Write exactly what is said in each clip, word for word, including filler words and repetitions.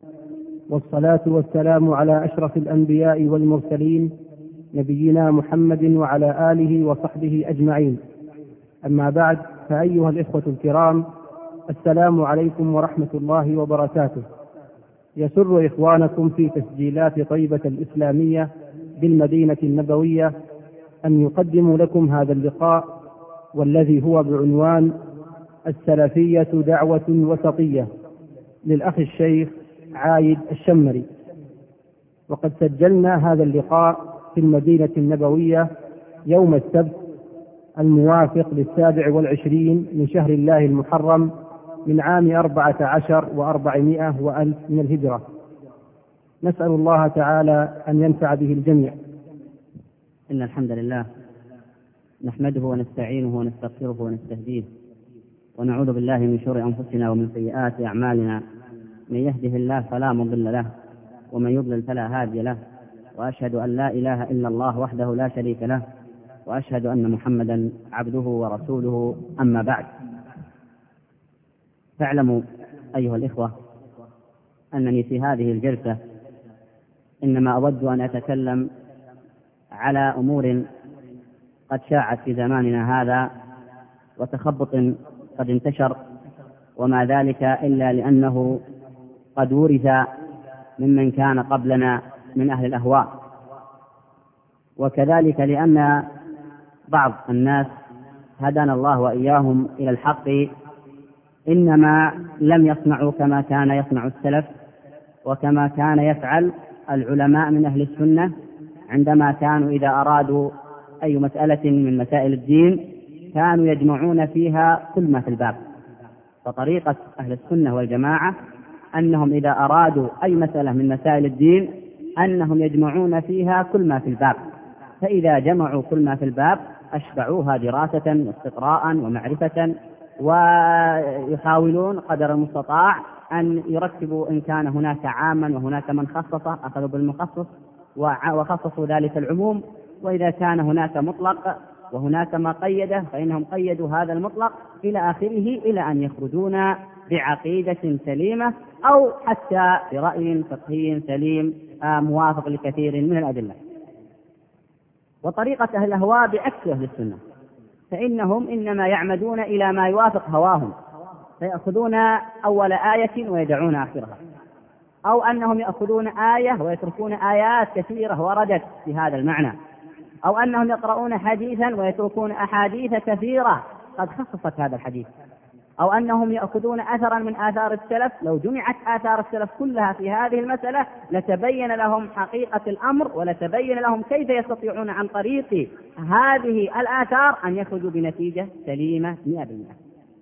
والصلاة والسلام على أشرف الأنبياء والمرسلين نبينا محمد وعلى آله وصحبه أجمعين. أما بعد، فأيها الإخوة الكرام، السلام عليكم ورحمة الله وبركاته. يسر إخوانكم في تسجيلات طيبة الإسلامية بالمدينة النبوية أن يقدموا لكم هذا اللقاء، والذي هو بعنوان السلفية دعوة وسطية، للأخ الشيخ عايد الشمري. وقد سجلنا هذا اللقاء في المدينة النبوية يوم السبت الموافق للسابع والعشرين من شهر الله المحرم من عام أربعة عشر وأربعمائة وألف من الهجرة. نسأل الله تعالى أن ينفع به الجميع. إن الحمد لله نحمده ونستعينه ونستغفره ونستهديه، ونعوذ بالله من شرور أنفسنا ومن سيئات أعمالنا. من يهده الله فلا مضل له، ومن يضلل فلا هادي له، وأشهد أن لا إله إلا الله وحده لا شريك له، وأشهد أن محمدا عبده ورسوله. أما بعد، فاعلموا أيها الإخوة أنني في هذه الجلسة إنما أود أن أتكلم على أمور قد شاعت في زماننا هذا، وتخبط قد انتشر، وما ذلك إلا لأنه قد ورث ممن كان قبلنا من أهل الأهواء، وكذلك لأن بعض الناس هدانا الله وإياهم إلى الحق إنما لم يصنعوا كما كان يصنع السلف، وكما كان يفعل العلماء من أهل السنة عندما كانوا إذا أرادوا أي مسألة من مسائل الدين كانوا يجمعون فيها كل ما في الباب. فطريقة أهل السنة والجماعة أنهم إذا أرادوا أي مسألة من مسائل الدين أنهم يجمعون فيها كل ما في الباب، فإذا جمعوا كل ما في الباب أشبعوها دراسة واستقراء ومعرفة، ويحاولون قدر المستطاع أن يرتبوا إن كان هناك عاما وهناك من خصص أخذوا بالمخصص وخصصوا ذلك العموم، وإذا كان هناك مطلق وهناك ما قيده فإنهم قيدوا هذا المطلق إلى آخره، إلى أن يخرجون بعقيدة سليمة أو حتى برأي فقهي سليم موافق لكثير من الأدلة. وطريقة أهل الأهواء بعكس أهل السنة، فإنهم إنما يعمدون إلى ما يوافق هواهم، فيأخذون أول آية ويدعون آخرها، أو أنهم يأخذون آية ويتركون آيات كثيرة وردت في هذا المعنى، أو أنهم يقرؤون حديثا ويتركون أحاديث كثيرة قد خصصت هذا الحديث، أو أنهم يأخذون أثرا من آثار السلف. لو جمعت آثار السلف كلها في هذه المسألة لتبين لهم حقيقة الأمر، ولتبين لهم كيف يستطيعون عن طريق هذه الآثار أن يخرجوا بنتيجة سليمة مئة بالمئة.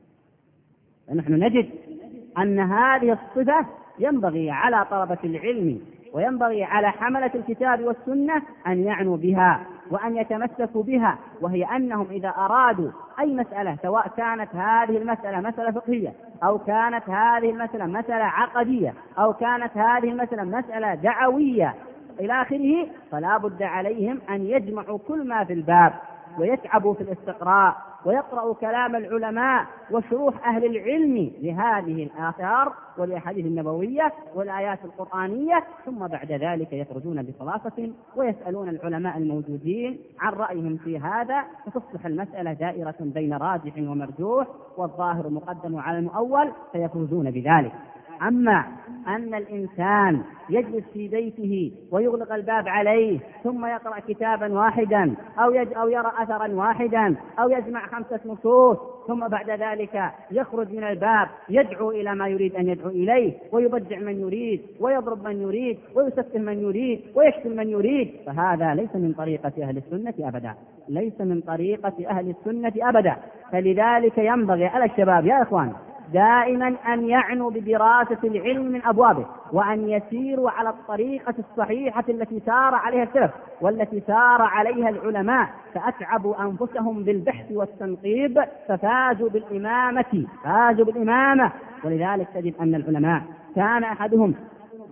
فنحن نجد أن هذه الصفة ينبغي على طلبة العلم وينبغي على حملة الكتاب والسنة أن يعنوا بها وأن يتمسكوا بها، وهي أنهم إذا أرادوا أي مسألة، سواء كانت هذه المسألة مسألة فقهية، أو كانت هذه المسألة مسألة عقدية، أو كانت هذه المسألة مسألة دعوية إلى آخره، فلا بد عليهم أن يجمعوا كل ما في الباب ويتعبوا في الاستقراء ويقرأوا كلام العلماء وشروح أهل العلم لهذه الآثار والأحاديث النبوية والآيات القرآنية، ثم بعد ذلك يخرجون بخلاصة ويسألون العلماء الموجودين عن رأيهم في هذا، فتصبح المسألة دائرة بين راجح ومرجوح، والظاهر مقدم على المؤول، فيفوزون بذلك. أما أن الإنسان يجلس في بيته ويغلق الباب عليه ثم يقرأ كتابا واحدا أو, يج... أو يرى أثرا واحدا أو يجمع خمسة نصوص، ثم بعد ذلك يخرج من الباب يدعو إلى ما يريد أن يدعو إليه، ويبدع من يريد ويضرب من يريد ويسفه من يريد ويشتم من يريد، فهذا ليس من طريقة أهل السنة أبدا، ليس من طريقة أهل السنة أبدا. فلذلك ينبغي على الشباب يا إخوان دائما أن يعنوا بدراسة العلم من أبوابه، وأن يسيروا على الطريقة الصحيحة التي سار عليها السلف والتي سار عليها العلماء، فأتعبوا أنفسهم بالبحث والتنقيب ففازوا بالإمامة فازوا بالإمامة ولذلك تجد أن العلماء كان أحدهم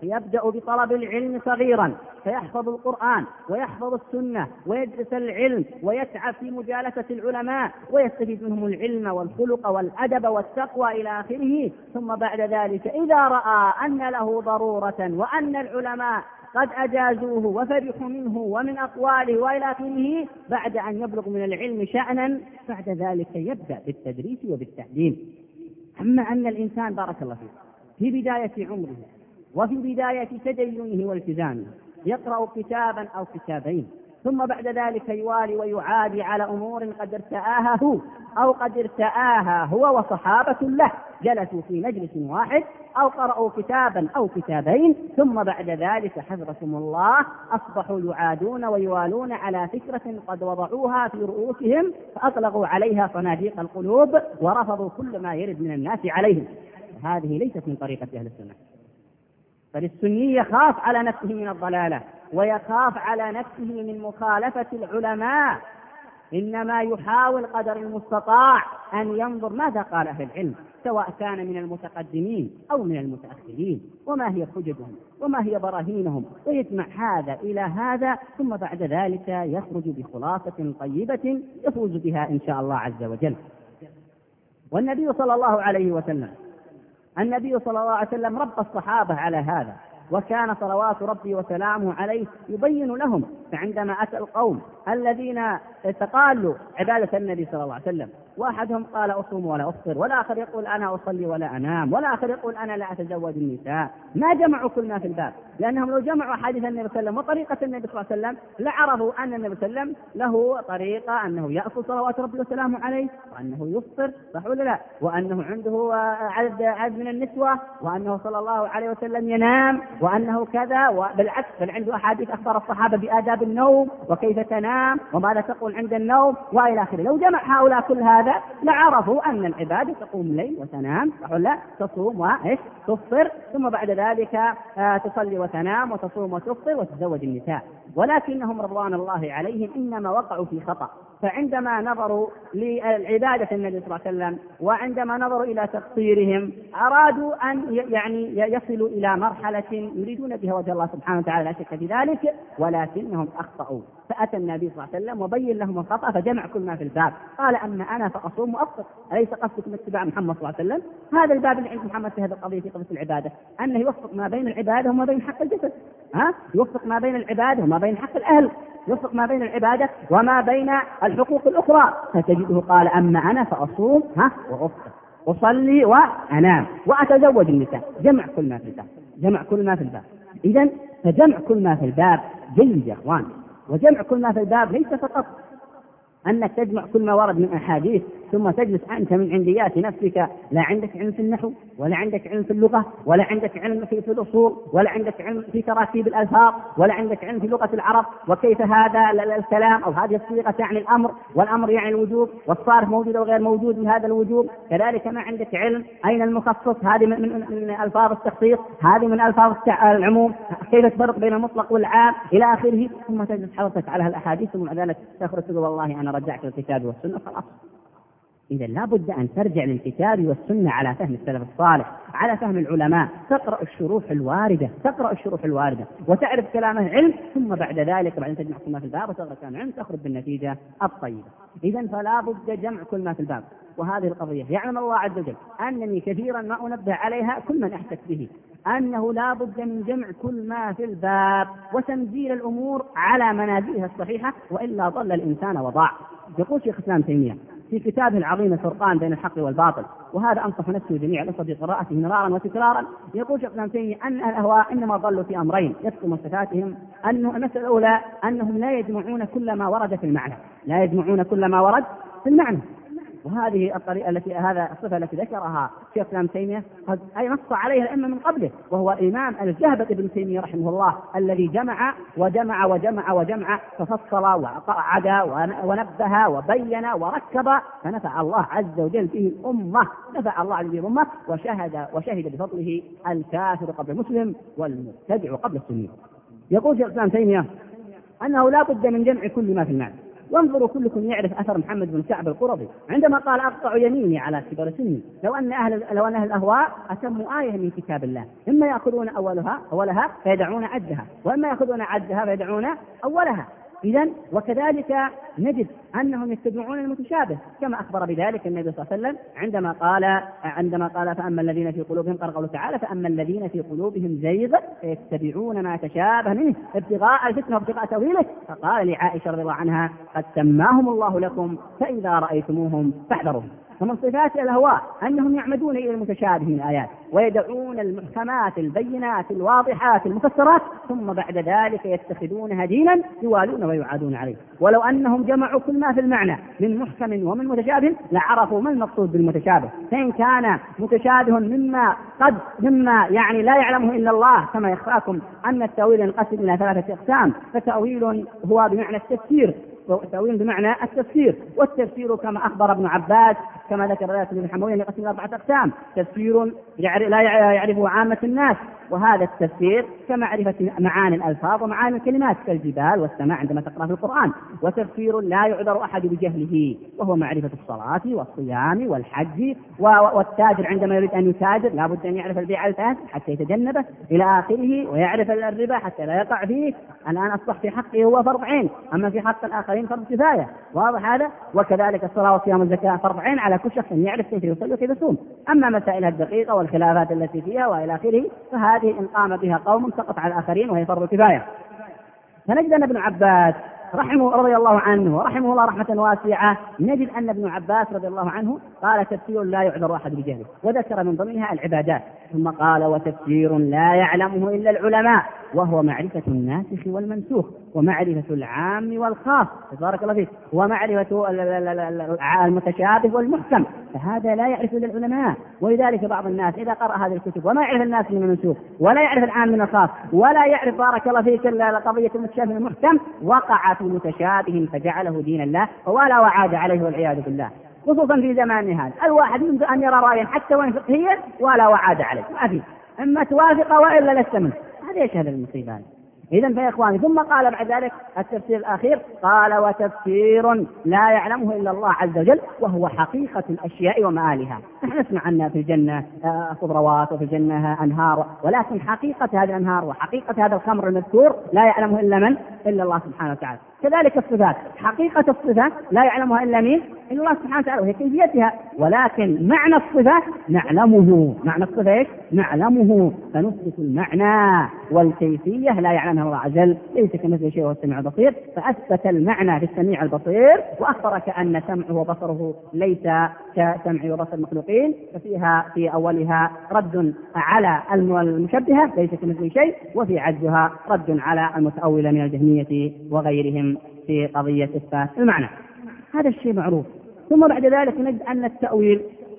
يبدأ بطلب العلم صغيرا فيحفظ القرآن ويحفظ السنة ويدرس العلم ويسعى في مجالسة العلماء ويستفيد منهم العلم والخلق والأدب والتقوى إلى آخره، ثم بعد ذلك إذا رأى أن له ضرورة وأن العلماء قد أجازوه وفرحوا منه ومن أقواله وإلى آخره، بعد أن يبلغ من العلم شأنا بعد ذلك يبدأ بالتدريس وبالتعليم. أما أن الإنسان بارك الله فيه في بداية عمره وفي بداية تدينه والتزامه يقرأ كتابا أو كتابين، ثم بعد ذلك يوالي ويعادي على أمور قد ارتآها هو أو قد ارتآها هو وصحابة له جلسوا في مجلس واحد أو قرأوا كتابا أو كتابين، ثم بعد ذلك حفظكم الله أصبحوا يعادون ويوالون على فكرة قد وضعوها في رؤوسهم فأطلقوا عليها صناديق القلوب ورفضوا كل ما يرد من الناس عليهم. هذه ليست من طريقة أهل السنة. فالسني يخاف على نفسه من الضلالة ويخاف على نفسه من مخالفة العلماء، إنما يحاول قدر المستطاع أن ينظر ماذا قال أهل العلم سواء كان من المتقدمين أو من المتأخرين، وما هي حججهم وما هي براهينهم، ويجمع هذا إلى هذا، ثم بعد ذلك يخرج بخلاصة طيبة يفوز بها إن شاء الله عز وجل. والنبي صلى الله عليه وسلم النبي صلى الله عليه وسلم ربى الصحابة على هذا، وكان صلوات ربي وسلامه عليه يبين لهم. فعندما أتى القوم الذين استقالوا عبادة النبي صلى الله عليه وسلم، واحدهم قال أصوم ولا أفطر، والآخر يقول أنا أصلي ولا أنام، والآخر يقول أنا لا أتزوج النساء، ما جمعوا كل ما في الباب، لأنهم لو جمعوا حديث النبي صلى الله عليه وسلم وطريقة النبي صلى الله عليه وسلم لعرفوا أن النبي صلى الله عليه وسلم له طريقة أنه يأكل صلوات ربي وسلامه عليه، وأنه يفطر صح ولا لا، وأنه عنده عدد عدد من النسوة، وأنه صلى الله عليه وسلم ينام، وأنه كذا، وبالعكس بل عنده أحاديث أخبر الصحابة بآداب النوم وكيف تنام وماذا تقول عند النوم وإلى آخره. لو جمع هؤلاء كل هذا لعرفوا أن العبادة تقوم الليل وتنام صح ولا تصوم وإيش تفطر، ثم بعد ذلك آه تصلي وتنام وتصوم وتفطر وتتزوج النساء. ولكنهم رضوان الله عليهم إنما وقعوا في خطأ، فعندما نظروا للعبادة النبي صلى الله عليه وسلم وعندما نظروا إلى تقصيرهم أرادوا أن يعني يصلوا إلى مرحلة يريدون بها وجه الله سبحانه وتعالى، لا شك في ذلك، ولكنهم أخطأوا. فأتى النبي صلى الله عليه وسلم وبين لهم الخطأ فجمع كل ما في الباب، قال أما أنا فأصوم وأفطر، أليس قصدكم اتباع محمد صلى الله عليه وسلم؟ هذا الباب اللي عند محمد في هذه القضية في قضية العبادة، أنه يوفق ما بين العبادة وما بين حق الجسد، ها يوفق ما بين العبادة وما بين حق الأهل، يوفق ما بين العبادة وما بين الحقوق الأخرى. فتجده قال أما أنا فأصوم ها وأفطر، أصلي وأنام وأتزوج النساء، جمع كل ما في الباب، جمع كل ما في الباب. إذن فجمع كل ما في الباب جيد يا أخوان. وجمع كل ما في الباب ليس فقط أنك تجمع كل ما ورد من أحاديث ثم تجلس أنت من عنديات نفسك، لا عندك علم في النحو ولا عندك علم في اللغة ولا عندك علم في الأصول ولا عندك علم في تراكيب الألفاظ ولا عندك علم في لغة العرب وكيف هذا الكلام أو هذه الصيغة تعني الأمر والأمر يعني الوجوب والصارف موجود أو غير موجود من هذا الوجوب، كذلك ما عندك علم أين المخصص، هذه من, من, من ألفاظ التخصيص، هذه من ألفاظ العموم، كيف تفرق بين المطلق والعام إلى آخره، ثم تجلس حضرتك على الأحاديث ثم ذلك تخرج تقول والله أنا رجعت الكتاب والسنة خلاص. إذا لا بد أن ترجع للكتاب والسنة على فهم السلف الصالح، على فهم العلماء، تقرأ الشروح الواردة تقرأ الشروح الواردة وتعرف كلام العلم، ثم بعد ذلك بعد أن تجمع كل ما في الباب وتقرأ كلام العلم تخرج بالنتيجة الطيبة. إذا فلا بد جمع كل ما في الباب. وهذه القضية يعلم الله عز وجل أنني كثيرا ما أنبه عليها كل من أحدث به، أنه لا بد من جمع كل ما في الباب وتنزيل الأمور على منازلها الصحيحة، وإلا ضل الإنسان وضاع. يقول شيخ الإسلام تيمية في كتابه العظيم الفرقان بين الحق والباطل، وهذا أنصح نفسه جميع الأخوة بقراءته مرارا وتكرارا، يقول شيخ الإسلام تيمية أن الأهواء إنما ضلوا في أمرين يكثر من صفاتهم، أنه المسألة الأولى أنهم لا يجمعون كل ما ورد في المعنى، لا يجمعون كل ما ورد في المعنى. وهذه الطريقة التي هذا الصفة التي ذكرها شيخ الإسلام تيمية قد أي نص عليها الأئمة من قبله، وهو الإمام الجهبذ ابن تيمية رحمه الله الذي جمع وجمع وجمع وجمع ففصل وقعد ونبه وبين وركب، فنفع الله عز وجل به الأمة، نفع الله عز وجل الأمة، وشهد وشهد بفضله الكافر قبل المسلم والمبتدع قبل السني. يقول شيخ الإسلام تيمية أنه لا بد من جمع كل ما في المعنى، وانظروا كلكم يعرف أثر محمد بن كعب القرظي عندما قال أقطع يميني على كبر سني، لو أن أهل لو أن أهل الأهواء أتموا آية من كتاب الله، إما يأخذون أولها أولها فيدعون عدها، وإما يأخذون عدها فيدعون أولها. إذن وكذلك نجد أنهم يتبعون المتشابه كما أخبر بذلك النبي صلى الله عليه وسلم عندما قال عندما قال فأما الذين في قلوبهم قال قوله تعالى فأما الذين في قلوبهم زيغ فيتبعون ما تشابه منه ابتغاء الفتنة وابتغاء تأويله، فقال لعائشة رضي الله عنها قد سماهم الله لكم فإذا رأيتموهم فاحذروهم. ومن صفات الهواء أنهم يعمدون إلى المتشابه من الآيات ويدعون المحكمات البينات الواضحات المفسرات، ثم بعد ذلك يتخذونها دينا يوالون ويعادون عليه. ولو أنهم جمعوا كل ما في المعنى من محكم ومن متشابه لعرفوا ما المقصود بالمتشابه، فإن كان متشابه مما قد مما يعني لا يعلمه إلا الله، كما يخفاكم أن التأويل ينقسم إلى ثلاثة أقسام، فتأويل هو بمعنى التفسير، تأويل بمعنى التفسير، والتفسير كما أخبر ابن عباس كما ذكر ذلك ابن حموي ينقسم إلى أربعة أقسام: تفسير لا يعرفه عامة الناس، وهذا التفسير كمعرفة معاني الألفاظ ومعاني الكلمات كالجبال والسماء عندما تقرأ في القرآن. وتفسير لا يعذر أحد بجهله، وهو معرفة الصلاة والصيام والحج، والتاجر عندما يريد أن يتاجر لا بد أن يعرف البيع الفاسد حتى يتجنبه إلى آخره، ويعرف الربا حتى لا يقع فيه. الآن أصبح في حقه هو فرض عين، أما في حق الآخرين فرض كفاية، واضح هذا؟ وكذلك الصلاة والصيام والزكاة فرض عين على كل شخص يعرف كيف يصلي وكيف يصوم. أما مسائل الدقيقة والخلافات التي فيها وإلى آخره فهذه إن قام بها قوم سقط على الآخرين وهي فرض كفاية. فنجد أن ابن عباس رحمه رضي الله عنه ورحمه الله رحمة واسعة، نجد أن ابن عباس رضي الله عنه قال تفسير لا يعذر أحد بجهله، وذكر من ضمنها العبادات، ثم قال وتفسير لا يعلمه إلا العلماء، وهو معرفة الناسخ والمنسوخ ومعرفة العام والخاص، بارك الله فيك، ومعرفة المتشابه والمحكم، فهذا لا يعرف إلا العلماء. ولذلك بعض الناس إذا قرأ هذه الكتب وما يعرف الناس من المنسوخ ولا يعرف العام من الخاص ولا يعرف بارك الله فيك قضية المتشابه والمحكم، وقع في متشابه فجعله دين الله ولا وعاد عليه والعياذ بالله، خصوصا في زمان هذا. الواحد يمكن أن يرى رأيا حتى وإن فقهيا ولا وعاد عليه، ما في، إما توافق وإلا لست منه. هذا يشهد المصيبة. إذن فيا إخواني، ثم قال بعد ذلك التفسير الأخير قال وتفسير لا يعلمه إلا الله عز وجل، وهو حقيقة الأشياء ومآلها. نحن نسمع عنا في الجنة خضروات وفي الجنة أنهار، ولكن حقيقة هذه الأنهار وحقيقة هذا الخمر المذكور لا يعلمه إلا من؟ إلا الله سبحانه وتعالى. كذلك الصفات، حقيقة الصفات لا يعلمها إلا مين؟ إلا الله سبحانه وتعالى، وهي كيفيتها، ولكن معنى الصفات نعلمه. معنى الصفة إيش؟ نعلمه، فنثبت المعنى، والكيفية لا يعلمها الله عز وجل، ليس كمثله شيء وهو السميع البصير، فأثبت المعنى في السميع البصير، وأخبر كأن سمعه وبصره ليس كسمع وبصر المخلوقين، ففيها في أولها رد على المشبهة ليس كمثله شيء، وفي عجزها رد على المتأولة من الجهمية وغيرهم في قضية إثبات المعنى. هذا الشيء معروف. ثم بعد ذلك نجد أن التأويل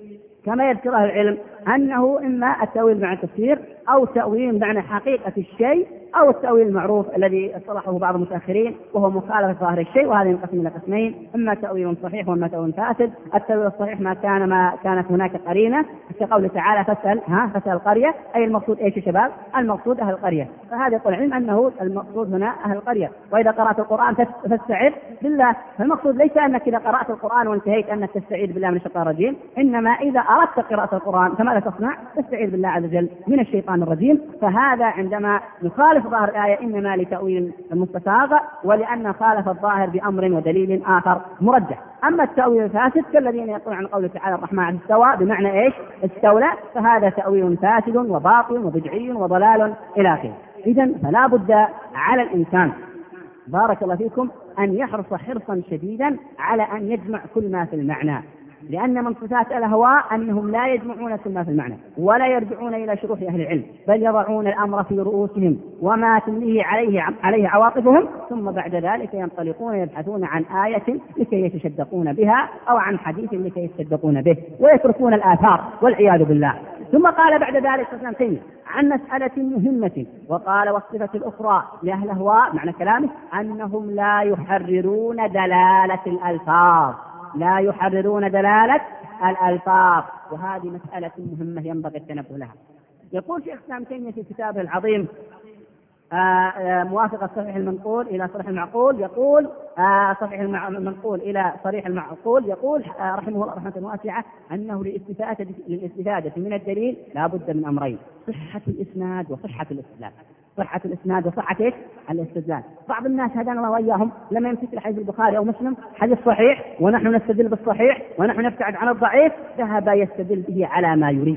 كما يذكره العلم أنه إما التأويل مع التفسير، أو تأويل معنى حقيقة الشيء، أو التأويل المعروف الذي اصطلحه بعض المتأخرين وهو مخالفة ظاهر الشيء، وهذا ينقسم إلى قسمين: إما تأويل صحيح وإما تأويل فاسد. التأويل الصحيح ما كان ما كانت هناك قرينة، كقوله تعالى فاسأل ها فاسأل القرية، أي المقصود إيش يا شباب؟ المقصود أهل القرية. فهذا يقول العلم أنه المقصود هنا أهل القرية. وإذا قرأت القرآن فاستعذ بالله، فالمقصود ليس أنك إذا قرأت القرآن وانتهيت أنك تستعيذ بالله من الشيطان الرجيم، إنما إذا أردت قراءة القرآن فماذا تصنع؟ تستعيذ بالله عز وجل من الشيطان الرجيم. فهذا عندما يخالف ظاهر الآية إنما لتأويل المستساغ، ولأن خالف الظاهر بأمر ودليل آخر مرجح. أما التأويل الفاسد كالذين يقولون عن قوله تعالى الرحمن استوى بمعنى إيش؟ استولى، فهذا تأويل فاسد وباطل وبدعي وضلال إلى آخره. إذن فلا بد على الإنسان بارك الله فيكم أن يحرص حرصا شديدا على أن يجمع كل ما في المعنى، لأن من صفات الهواء أنهم لا يجمعون كل ما في المعنى ولا يرجعون إلى شروح أهل العلم، بل يضعون الأمر في رؤوسهم وما تمليه عليه عليه عواطفهم، ثم بعد ذلك ينطلقون يبحثون عن آية لكي يتشدقون بها، أو عن حديث لكي يتصدقون به، ويتركون الآثار والعياذ بالله. ثم قال بعد ذلك سنتين عن مسألة مهمة، وقال والصفة الأخرى لأهل الهواء معنى كلامه أنهم لا يحررون دلالة الألفاظ، لا يحررون دلالة الألفاظ، وهذه مسألة مهمة ينبغي التنبه لها. يقول شيخ الإسلام ابن تيمية في كتابه العظيم موافقة صحيح المنقول إلى صريح المعقول، يقول صحيح المنقول إلى صريح المعقول، يقول رحمه الله رحمة واسعة أنه للاستفادة للاستفادة من الدليل لا بد من أمرين: صحة الإسناد وصحة الاستدلال. صحة الإسناد وصحة الاستدلال. بعض الناس هدانا الله وإياهم لما يمسك حديث البخاري أو مسلم حديث صحيح ونحن نستدل بالصحيح ونحن نبتعد عن الضعيف، ذهب يستدل به على ما يريد.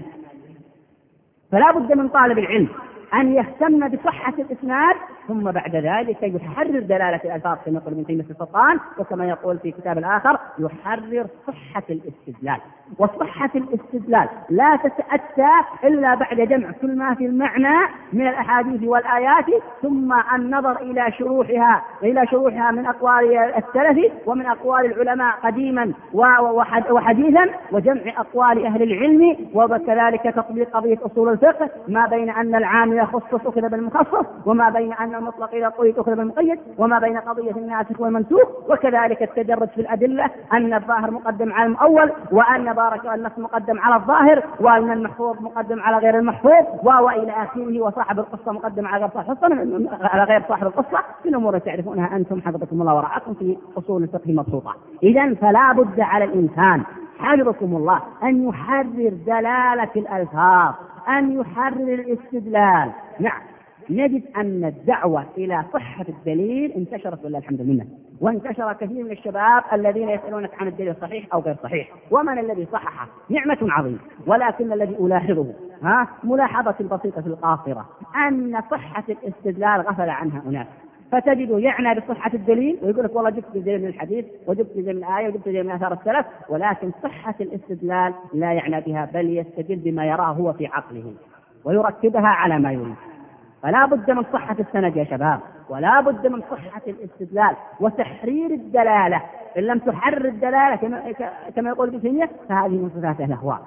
فلا بد من طالب العلم أن يهتم بصحة الإسناد، ثم بعد ذلك يحرر دلالة الألفاظ كما يقول ابن تيمية في السلطان، وكما يقول في كتاب الآخر يحرر صحة الاستدلال. وصحة الاستدلال لا تتأتى إلا بعد جمع كل ما في المعنى من الأحاديث والآيات، ثم النظر إلى شروحها إلى شروحها من أقوال السلف ومن أقوال العلماء قديما وحديثا، وجمع أقوال أهل العلم، وكذلك تطبيق قضية أصول الفقه ما بين أن العام يخصص أخذ بالمخصص، وما بين أن المطلق إلى القيد أخذ بالمقيد، وما بين قضية الناسخ والمنسوخ، وكذلك التدرج في الأدلة أن الظاهر مقدم على المؤول، وأن بارك النص مقدم على الظاهر، وأن المحفوظ مقدم على غير المحفوظ، وإلى آخره، وصاحب القصة مقدم على غير صاحب القصة على غير صاحب القصة، في الأمور تعرفونها أنتم حفظكم الله ورعاكم في أصول الفقه مبسوطة. إذن فلا بد على الإنسان حفظكم الله أن يحرر دلالة الألفاظ، أن يحرر الاستدلال. نعم، نجد أن الدعوة إلى صحة الدليل انتشرت والله الحمد لله، وانتشر كثير من الشباب الذين يسألونك عن الدليل الصحيح أو غير صحيح، ومن الذي صححه؟ نعمة عظيمة، ولكن الذي ألاحظه ها ملاحظة بسيطة القاصرة أن صحة الاستدلال غفل عنها أناس، فتجده يعنى بصحة الدليل ويقول لك والله جبت دليل من الحديث وجبت دليل من الآية وجبت دليل من آثار السلف، ولكن صحة الاستدلال لا يعنى بها، بل يستدل بما يراه هو في عقله ويركبها على ما يريد. فلا بد من صحة السند يا شباب، ولا بد من صحة الاستدلال وتحرير الدلالة. إن لم تحرر الدلالة كما يقول ابن تيمية فهذه من صفات الأهواء.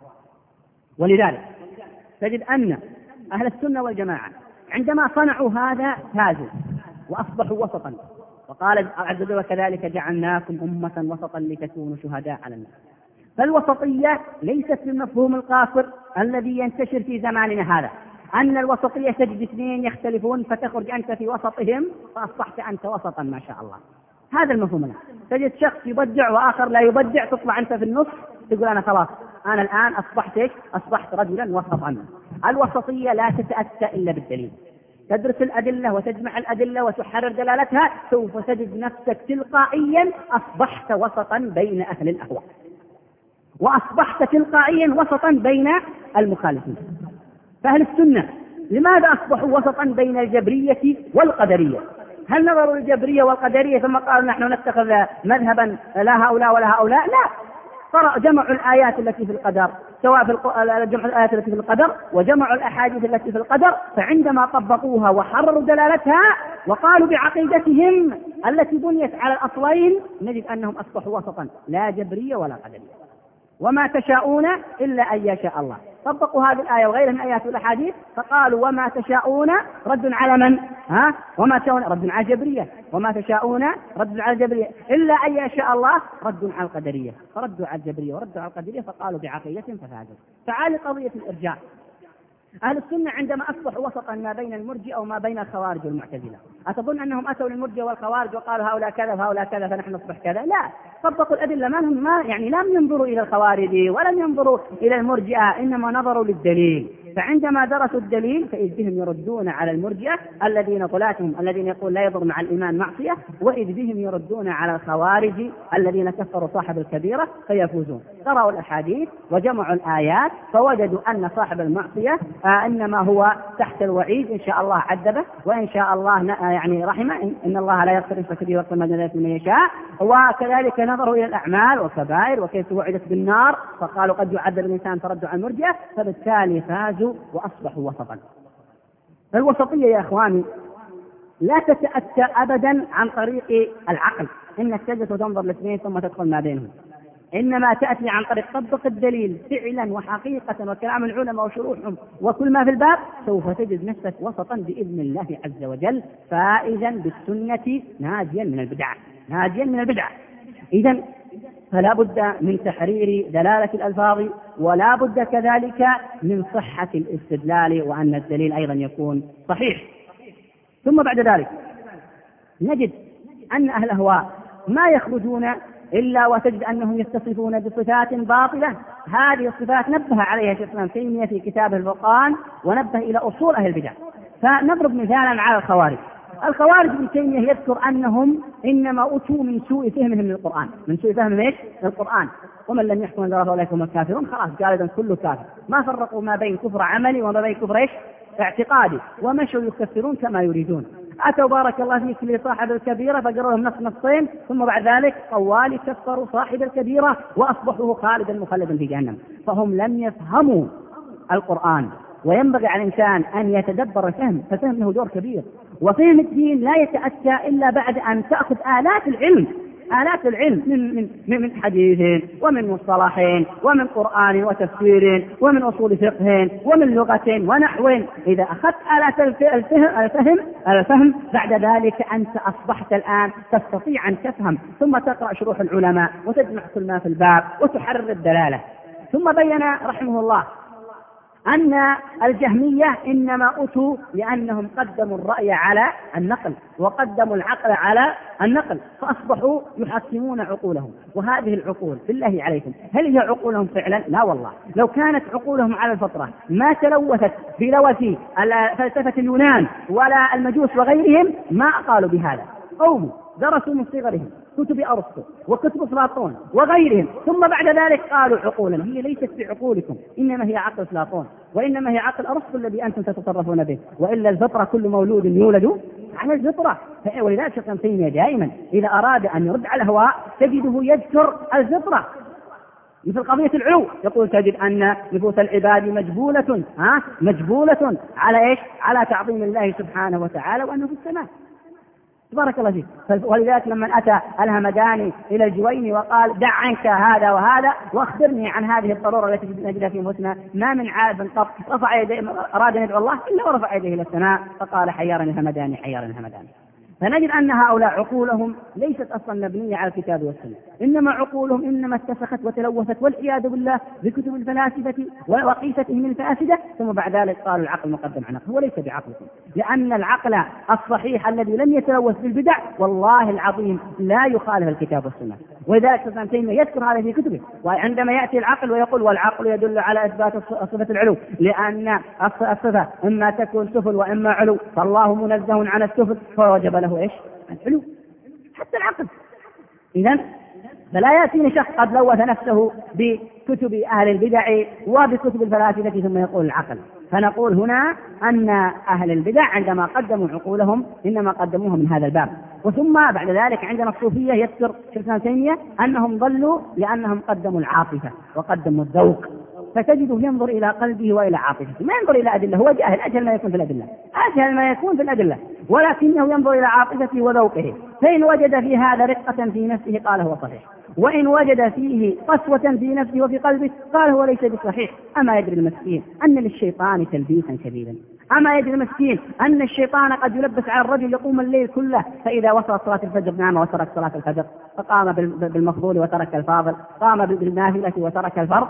ولذلك تجد أن أهل السنة والجماعة عندما صنعوا هذا فازوا وأصبحوا وسطا، وقال عز وجل وكذلك جعلناكم أمة وسطا لتكونوا شهداء على الناس. فالوسطية ليست بالمفهوم القاصر الذي ينتشر في زماننا هذا، أن الوسطية تجد اثنين يختلفون فتخرج أنت في وسطهم فأصبحت أنت وسطا ما شاء الله. هذا المفهوم الآن. تجد شخص يبدع وآخر لا يبدع، تطلع أنت في النص تقول أنا خلاص أنا الآن أصبحت إيش؟ أصبحت رجلا وسطا. الوسطية لا تتأتى إلا بالدليل. تدرس الأدلة وتجمع الأدلة وتحرر دلالتها، سوف تجد نفسك تلقائيا أصبحت وسطا بين أهل الأهواء، وأصبحت تلقائيا وسطا بين المخالفين. فأهل السنة لماذا أصبحوا وسطا بين الجبرية والقدرية؟ هل نظروا للجبرية والقدرية ثم قالوا نحن نتخذ مذهبا لا هؤلاء ولا هؤلاء؟ لا، جمعوا الآيات التي في القدر، سواء في جمع الآيات التي في القدر وجمعوا الأحاديث التي في القدر، فعندما طبقوها وحرروا دلالتها وقالوا بعقيدتهم التي بنيت على الأصلين نجد أنهم أصبحوا وسطا لا جبرية ولا قدرية. وما تشاءون إلا أن يشاء الله. طبقوا هذه الآية وغيرها من آيات الأحاديث فقالوا وما تشاءون رد على من؟ ها؟ وما تشاءون رد على الجبرية، وما تشاءون رد على الجبرية إلا أن يشاء الله رد على القدرية، فردوا على الجبرية وردوا على القدرية فقالوا بعقيدتهم ففازوا. تعال قضية الإرجاء. أهل السنة عندما أصبحوا وسطا ما بين المرجئة وما بين الخوارج والمعتزلة، أتظن أنهم أتوا للمرجئة والخوارج وقالوا هؤلاء كذا وهؤلاء كذا فنحن نصبح كذا؟ لا، طبقوا الأدلة، ما هم ما يعني لم ينظروا إلى الخوارج ولم ينظروا إلى المرجئة، إنما نظروا للدليل. فعندما درسوا الدليل فإذ بهم يردون على المرجئة الذين طلاتهم الذين يقول لا يضر مع الإيمان معصية، وإذ بهم يردون على الخوارج الذين كفروا صاحب الكبيرة فيفوزون. قرأوا الأحاديث وجمعوا الآيات فوجدوا أن صاحب المعصية آه إنما هو تحت الوعيد، إن شاء الله عذبه وإن شاء الله يعني رحمه، إن الله لا يغفر الكبير ويغفر ما دون ذلك من يشاء. وكذلك نظروا إلى الأعمال والكبائر وكيف وعدت بالنار فقالوا قد يعذب الإنسان فردوا عن المرجئة، فبالتالي فازوا وأصبحوا وسطا. الوسطية يا إخواني لا تتأتى أبدا عن طريق العقل، إنك تجلس وتنظر الاثنين ثم تدخل ما بينهم، إنما تأتي عن طريق طبق الدليل فعلا وحقيقة وكلام العلماء وشروحهم وكل ما في الباب، سوف تجد نفسك وسطا بإذن الله عز وجل، فإذا بالسنة ناجيا من البدع، ناجيا من البدع. إذن فلا بد من تحرير دلالة الألفاظ، ولا بد كذلك من صحة الاستدلال وأن الدليل أيضا يكون صحيح. ثم بعد ذلك نجد أن أهل الأهواء ما يخرجون إلا وتجد أنهم يتصفون بصفات باطلة. هذه الصفات نبه عليها شيخ الإسلام تيمية في كتابه الفرقان، ونبه إلى أصول أهل البدع. فنضرب مثالا على الخوارج. الخوارج ابن تيمية يذكر أنهم إنما أتوا من سوء فهمهم للقرآن، من سوء فهم ايش؟ القرآن. ومن لم يحكم بما أولئك هم الكافرون، خلاص قال إذن كله كافر. ما فرقوا ما بين كفر عملي وما بين كفر ايش؟ اعتقادي، ومشوا يكفرون كما يريدون. أتوا بارك الله فيك لصاحب الكبيرة فقروا لهم نص نصين، ثم بعد ذلك طوال كفروا صاحب الكبيرة وأصبحوا خالدا مخلدا في جهنم. فهم لم يفهموا القرآن. وينبغي على الإنسان أن يتدبر الفهم، فالفهم له دور كبير. وفهم الدين لا يتأتى إلا بعد أن تأخذ آلات العلم، آلات العلم من من من حديث ومن مصطلحين ومن قرآن وتفسير ومن أصول فقه ومن لغة ونحو. إذا أخذت آلات الفهم الفهم الفهم بعد ذلك أنت أصبحت الآن تستطيع أن تفهم، ثم تقرأ شروح العلماء وتجمع كل ما في الباب وتحرر الدلالة. ثم بين رحمه الله أن الجهمية إنما أتوا لأنهم قدموا الرأي على النقل وقدموا العقل على النقل، فأصبحوا يحكمون عقولهم. وهذه العقول بالله عليكم هل هي عقولهم فعلا؟ لا والله. لو كانت عقولهم على الفطرة ما تلوثت بلوث فلسفة اليونان ولا المجوس وغيرهم ما قالوا بهذا. قوموا درسوا من صغرهم كتب أرسطو وكتب أفلاطون وغيرهم، ثم بعد ذلك قالوا عقولنا. هي ليست بعقولكم، إنما هي عقل أفلاطون، وإنما هي عقل أرسطو الذي أنتم تتصرفون به. وإلا الفطرة كل مولود يولد على الفطرة. ولذلك ابن تيمية دائما إذا أراد أن يرد على الهواء تجده يذكر الفطرة. مثل قضية العلو يقول تجد أن نفوس العباد مجبولة ها مجبولة على إيش؟ على تعظيم الله سبحانه وتعالى وأنه في السماء. تبارك الله فيك. ولذلك لما أتى الهمداني إلى الجويني وقال دع عنك هذا وهذا واخبرني عن هذه الضرورة التي نجدها في أنفسنا، ما من عارف قط رفع يديه أراد أن يدعو الله إلا ورفع يديه إلى السماء فقال حيرني الهمداني حيرني الهمداني. فنجد أن هؤلاء عقولهم ليست أصلا مبنية على الكتاب والسنة، إنما عقولهم إنما اتسخت وتلوثت والعياذ بالله بكتب الفلاسفة وقيستهم الفاسدة. ثم بعد ذلك قالوا العقل مقدم عن العقل، هو ليس بعقلكم، لأن العقل الصحيح الذي لم يتلوث بالبدع والله العظيم لا يخالف الكتاب والسنة. ولذلك ابن تيمية يذكر هذا في كتبه. وعندما يأتي العقل ويقول والعقل يدل على إثبات صفة العلو، لأن الصفة إما تكون سفل وإما علو، فالله منزه عن السفل فوجب له إيش؟ العلو. حتى العقل. إذن فلا يأتيني شخص قد لوث نفسه بكتب أهل البدع وبكتب الفلاسفة ثم يقول العقل. فنقول هنا أن أهل البدع عندما قدموا عقولهم إنما قدموها من هذا الباب. وثم بعد ذلك عندنا الصوفية يذكر شيخ ابن تيمية أنهم ضلوا لأنهم قدموا العاطفة وقدموا الذوق. فتجده ينظر إلى قلبه وإلى عاطفته، ما ينظر إلى أدلة. هو جاهل أجهل ما يكون في الأدلة، أجهل ما يكون في الأدلة، ولكنه ينظر إلى عاطفته وذوقه. فإن وجد في هذا رقة في نفسه قال هو صحيح، وإن وجد فيه قسوة في نفسه وفي قلبه قال هو ليس بصحيح. أما يدري المسكين أن للشيطان تلبيسا شديدا، أما يدري المسكين أن الشيطان قد يلبس على الرجل يقوم الليل كله، فإذا وصلت صلاة الفجر نام وترك صلاة الفجر، فقام بالمفضول وترك الفاضل، قام بالنافلة وترك الفرض.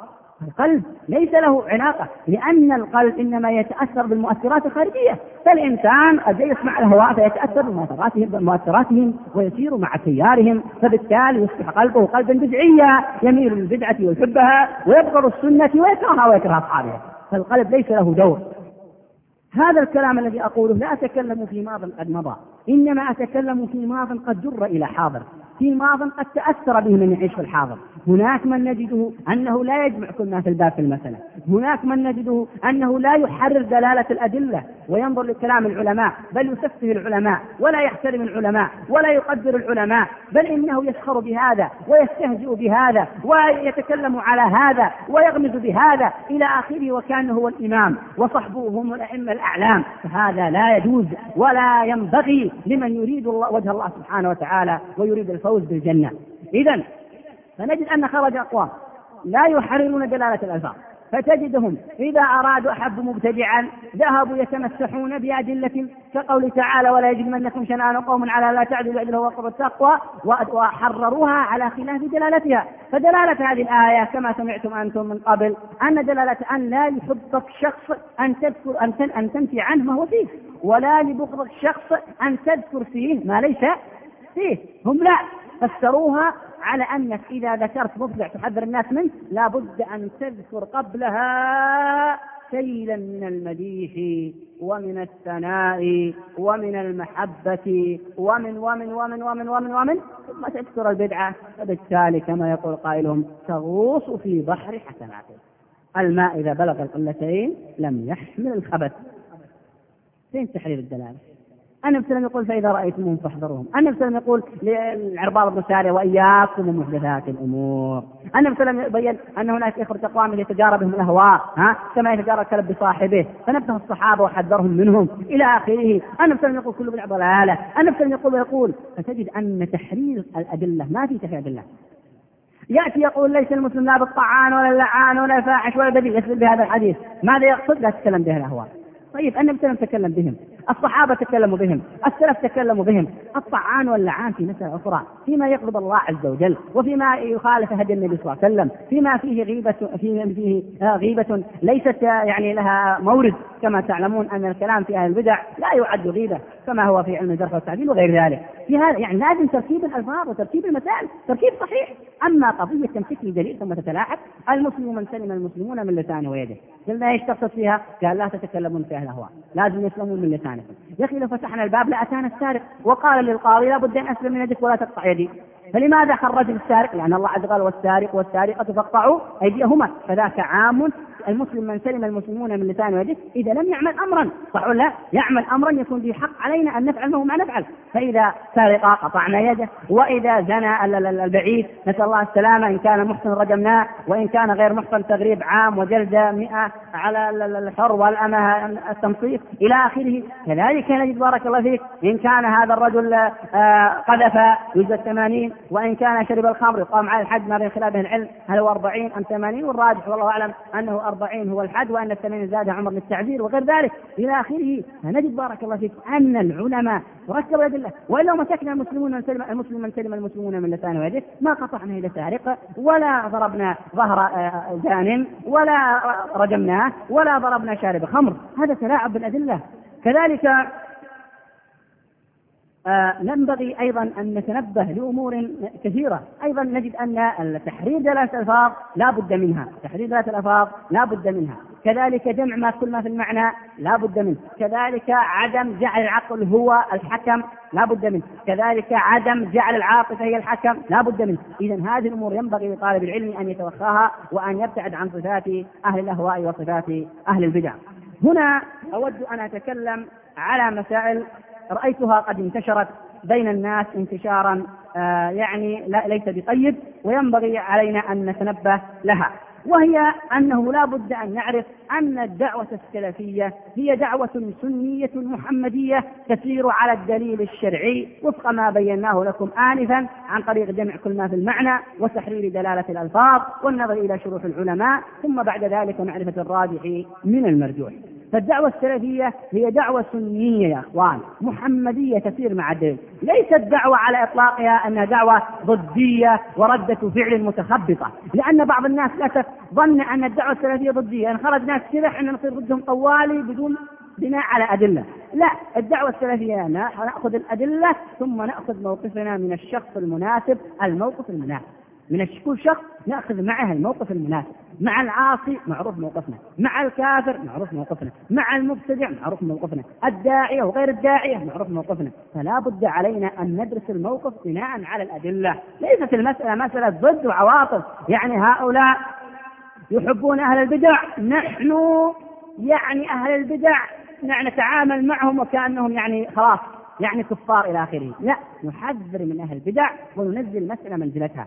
القلب ليس له علاقة، لأن القلب إنما يتأثر بالمؤثرات الخارجية. فالإنسان قد يسمع الهواء فيتأثر بمؤثراتهم ويسير مع تيارهم، فبالتالي يصبح قلبه قلبا بدعيا يميل للبدعة ويحبها ويبغض السنة ويكرهها ويكره أصحابها. فالقلب ليس له دور. هذا الكلام الذي أقوله لا أتكلم في ماض قد مضى، إنما أتكلم في ماض قد جر إلى حاضر، في ماض قد تأثر به من يعيش في الحاضر. هناك من نجده أنه لا يجمع كل ما في الباب في المسألة، هناك من نجده أنه لا يحرر دلالة الأدلة وينظر لكلام العلماء، بل يسفه العلماء ولا يحترم العلماء ولا يقدر العلماء، بل إنه يسخر بهذا ويستهزئ بهذا ويتكلم على هذا ويغمز بهذا إلى آخره، وكانه هو الإمام وصحبه هم الأئمة الأعلام. فهذا لا يجوز ولا ينبغي لمن يريد الله وجه الله سبحانه وتعالى ويريد الفوز بالجنة. إذن فنجد أن خرج أقوام لا يحررون دلالة الألفاظ فتجدهم إذا أرادوا أحب مبتدعا ذهبوا يتمسحون بأدلة كقول تعالى ولا يجرمنكم شنآن قوم على لا تعدلوا اعدلوا هو أقرب التقوى، وحرروها على خلاف دلالتها. فدلالة هذه الآية كما سمعتم أنتم من قبل أن دلالة أن لا يحبك شخص أن تذكر أن أن تنفي عنه ما هو فيه، ولا لبغض الشخص أن تذكر فيه ما ليس فيه. هم لا فسروها على أنك إذا ذكرت مبدع تحذر الناس منه لا بد أن تذكر قبلها شيئا من المديح ومن الثناء ومن المحبة ومن ومن ومن ومن ومن ومن ثم تذكر البدعة، فبالتالي كما يقول قائلهم تغوص في بحر حسناته. الماء إذا بلغ القلتين لم يحمل الخبث. فين تحرير الدلالة؟ النبي صلى الله عليه وسلم يقول فإذا رأيتموهم فاحذروهم. النبي صلى الله عليه وسلم يقول للعرباض بن سارية وإياكم ومحدثات الأمور. النبي صلى الله عليه وسلم يبين أن هناك إخوة أقوام يتجارى بهم الأهواء ها كما يتجارى الكلب بصاحبه، فنبه الصحابة وحذرهم منهم إلى آخره. النبي صلى الله عليه وسلم يقول كل بدعة ضلالة. النبي صلى الله عليه وسلم يقول ويقول فتجد أن تحرير الأدلة ما في تحرير الأدلة. يأتي يقول ليس المسلم لا بالطعان ولا اللعان ولا الفاحش ولا البذيء، يسأل بهذا الحديث ماذا يقصد؟ لا تتكلم به الأهواء. طيب النبي صلى الله عليه وسلم تكلم بهم، الصحابة تكلموا بهم، السلف تكلموا بهم. الطعان واللعان في مسألة أخرى فيما يقرب الله عز وجل وفيما يخالف هدي النبي صلى الله عليه وسلم، فيما فيه غيبة فيه, فيه غيبة ليست يعني لها مورد. كما تعلمون أن الكلام في أهل البدع لا يعد غيبة كما هو في علم الجرح والتعديل وغير ذلك. في هذا يعني لازم ترتيب الألفاظ وترتيب المسائل ترتيب صحيح. أما قضية تمسك لدليل ثم تتلاعب المسلم من سلم المسلمون من لسانه ويده، قلنا ايش تقصد فيها؟ قال لا تتكلمون في أهل الأهواء، لازم يسلمون من لسانكم. يا أخي لو فتحنا الباب لأتانا السارق وقال للقاضي لا بد أن أسلم من يدك ولا تقطع يدي، فلماذا خرج السارق؟ لأن الله عز وجل والسارق والسارقة فاقطعوا أيديهما، فذاك عام. المسلم من سلم المسلمون من لسانه ويده إذا لم يعمل أمرا، صح ولا لا؟ يعمل أمرا يكون به حق علينا أن نفعل ما نفعل. فإذا سرق قطعنا يده، وإذا زنى البعيد نسأل الله السلامة إن كان محسن رجمناه، وإن كان غير محسن تغريب عام وجلدة مئة على الحر والأمة التمصيف إلى آخره. كذلك نجد بارك الله فيك إن كان هذا الرجل قذف يجلد ثمانين، وإن كان شرب الخمر يقام على الحد ما بين خلافه العلم هل هو أربعين أم ثمانين، والراجح والله أعلم أنه أربعين هو الحد وأن الثمانين زاد عمر للتعذير وغير ذلك إلى آخره. فنجد بارك الله فيك أن العلماء ركبوا الأدلة، وإلا مسكنا المسلمون من سلم المسلم من سلم المسلمون من لسانه ويده ما قطعنا يد سارق ولا ضربنا ظهر جان ولا رجمناه ولا ضربنا شارب خمر. هذا تلاعب بالأدلة. كذلك آه ينبغي أيضا أن نتنبه لأمور كثيرة. أيضا نجد أن تحرير دلالة الألفاظ لا بد منها، تحرير دلالة الألفاظ لا بد منها. كذلك جمع ما كل ما في المعنى لا بد منه. كذلك عدم جعل العقل هو الحكم لا بد منه. كذلك عدم جعل العاطفة هي الحكم لا بد منه. إذن هذه الأمور ينبغي لطالب العلم أن يتوخاها وأن يبتعد عن صفات أهل الأهواء وصفات أهل البدع. هنا أود أن أتكلم على مسائل رأيتها قد انتشرت بين الناس انتشارا آه يعني ليس بطيب، وينبغي علينا أن نتنبه لها، وهي أنه لا بد أن نعرف أن الدعوة السلفية هي دعوة سنية محمدية تسير على الدليل الشرعي وفق ما بيناه لكم آنفا عن طريق جمع كل ما في المعنى وتحرير دلالة الألفاظ والنظر إلى شروح العلماء، ثم بعد ذلك معرفة الراجح من المرجوح. فالدعوة السلفية هي دعوة سنية يا أخوان محمدية تسير مع الدليل، ليست دعوة على إطلاقها أنها دعوة ضدية وردة فعل متخبطة، لأن بعض الناس للأسف ظن أن الدعوة السلفية ضدية، أن خرج ناس كذا حنا نصير ضدهم طوالي بدون بناء على أدلة. لا، الدعوة السلفية نأخذ الأدلة ثم نأخذ موقفنا من الشخص المناسب، الموقف المناسب من كل شخص نأخذ معها الموقف المناسب. مع العاصي معروف موقفنا، مع الكافر معروف موقفنا، مع المبتدع معروف موقفنا، الداعية وغير الداعية معروف موقفنا. فلا بد علينا أن ندرس الموقف بناء على الأدلة. ليست المسألة مسألة ضد وعواطف، يعني هؤلاء يحبون أهل البدع، نحن يعني أهل البدع نتعامل معهم وكأنهم يعني خلاص يعني كفار إلى آخره. لا، نحذر من أهل البدع وننزل المسألة منزلتها.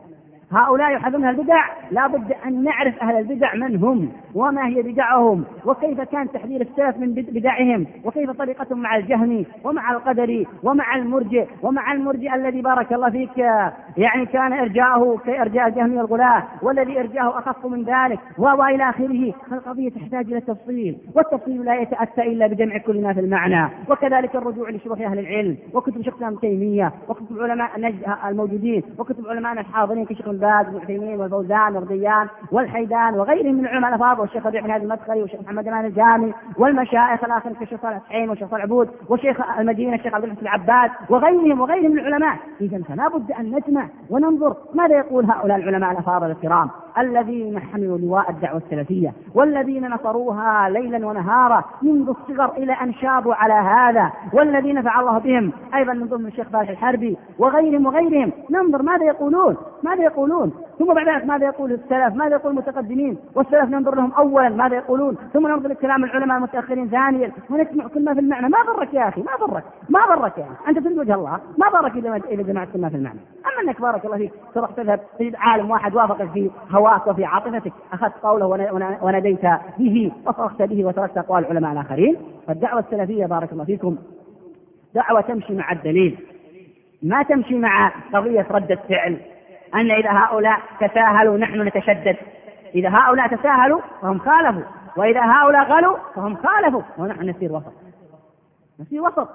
هؤلاء يحذرون البدع، لا بد أن نعرف أهل البدع من هم وما هي بدعهم وكيف كان تحذير السلف من بدعهم وكيف طريقتهم مع الجهمي ومع القدري ومع المرجئ ومع المرجئ الذي بارك الله فيك يعني كان إرجاءه كإرجاء الجهمي والغلاة والذي إرجاءه أخف من ذلك وإلى آخره. القضية تحتاج إلى تفصيل، والتفصيل لا يتأتى إلا بجمع كل ما في المعنى. وكذلك الرجوع لشروح أهل العلم وكتب شيخ الإسلام ابن تيمية وكتب علماء الموجودين وكتب علماء الحاضرين كشيخ بن باز وابن عثيمين والفوزان والغيان والحيدان وغيرهم من العلماء الافاضل والشيخ ربيع بن هادي المدخلي والشيخ محمد امان الجامي والمشايخ الاخرين كالشيخ صالح الحين والشيخ صالح عبود وشيخ المدينه الشيخ عبد الحسن العباد وغيرهم وغيرهم من العلماء. اذا فلا بد ان نجمع وننظر ماذا يقول هؤلاء العلماء الافاضل الكرام الذين حملوا لواء الدعوه السلفيه والذين نصروها ليلا ونهارا منذ الصغر الى ان شابوا على هذا، والذين فعل الله بهم ايضا من ضمن الشيخ فالح الحربي وغيرهم وغيرهم. ننظر ماذا يقولون ماذا يقولون ثم بعد ذلك ماذا يقول السلف، ماذا يقول المتقدمين والسلف ننظر لهم اولا ماذا يقولون، ثم ننظر لكلام العلماء المتاخرين ثانيا ونسمع كل ما في المعنى. ما ضرك يا اخي، ما ضرك ما ضرك يعني. انت تريد وجه الله، ما ضرك اذا جمعت كل ما في المعنى. اما انك بارك الله فيك تروح تذهب تجد عالم واحد وافقك في هواك وفي عاطفتك اخذت قوله وناديت به وصرخت به وتركت اقوال العلماء الاخرين. فالدعوه السلفيه بارك الله فيكم دعوه تمشي مع الدليل، ما تمشي مع قضيه رده فعل أن إذا هؤلاء تساهلوا نحن نتشدد، إذا هؤلاء تساهلوا فهم خالفوا، وإذا هؤلاء غلوا فهم خالفوا، ونحن نسير وسط نسير وسط.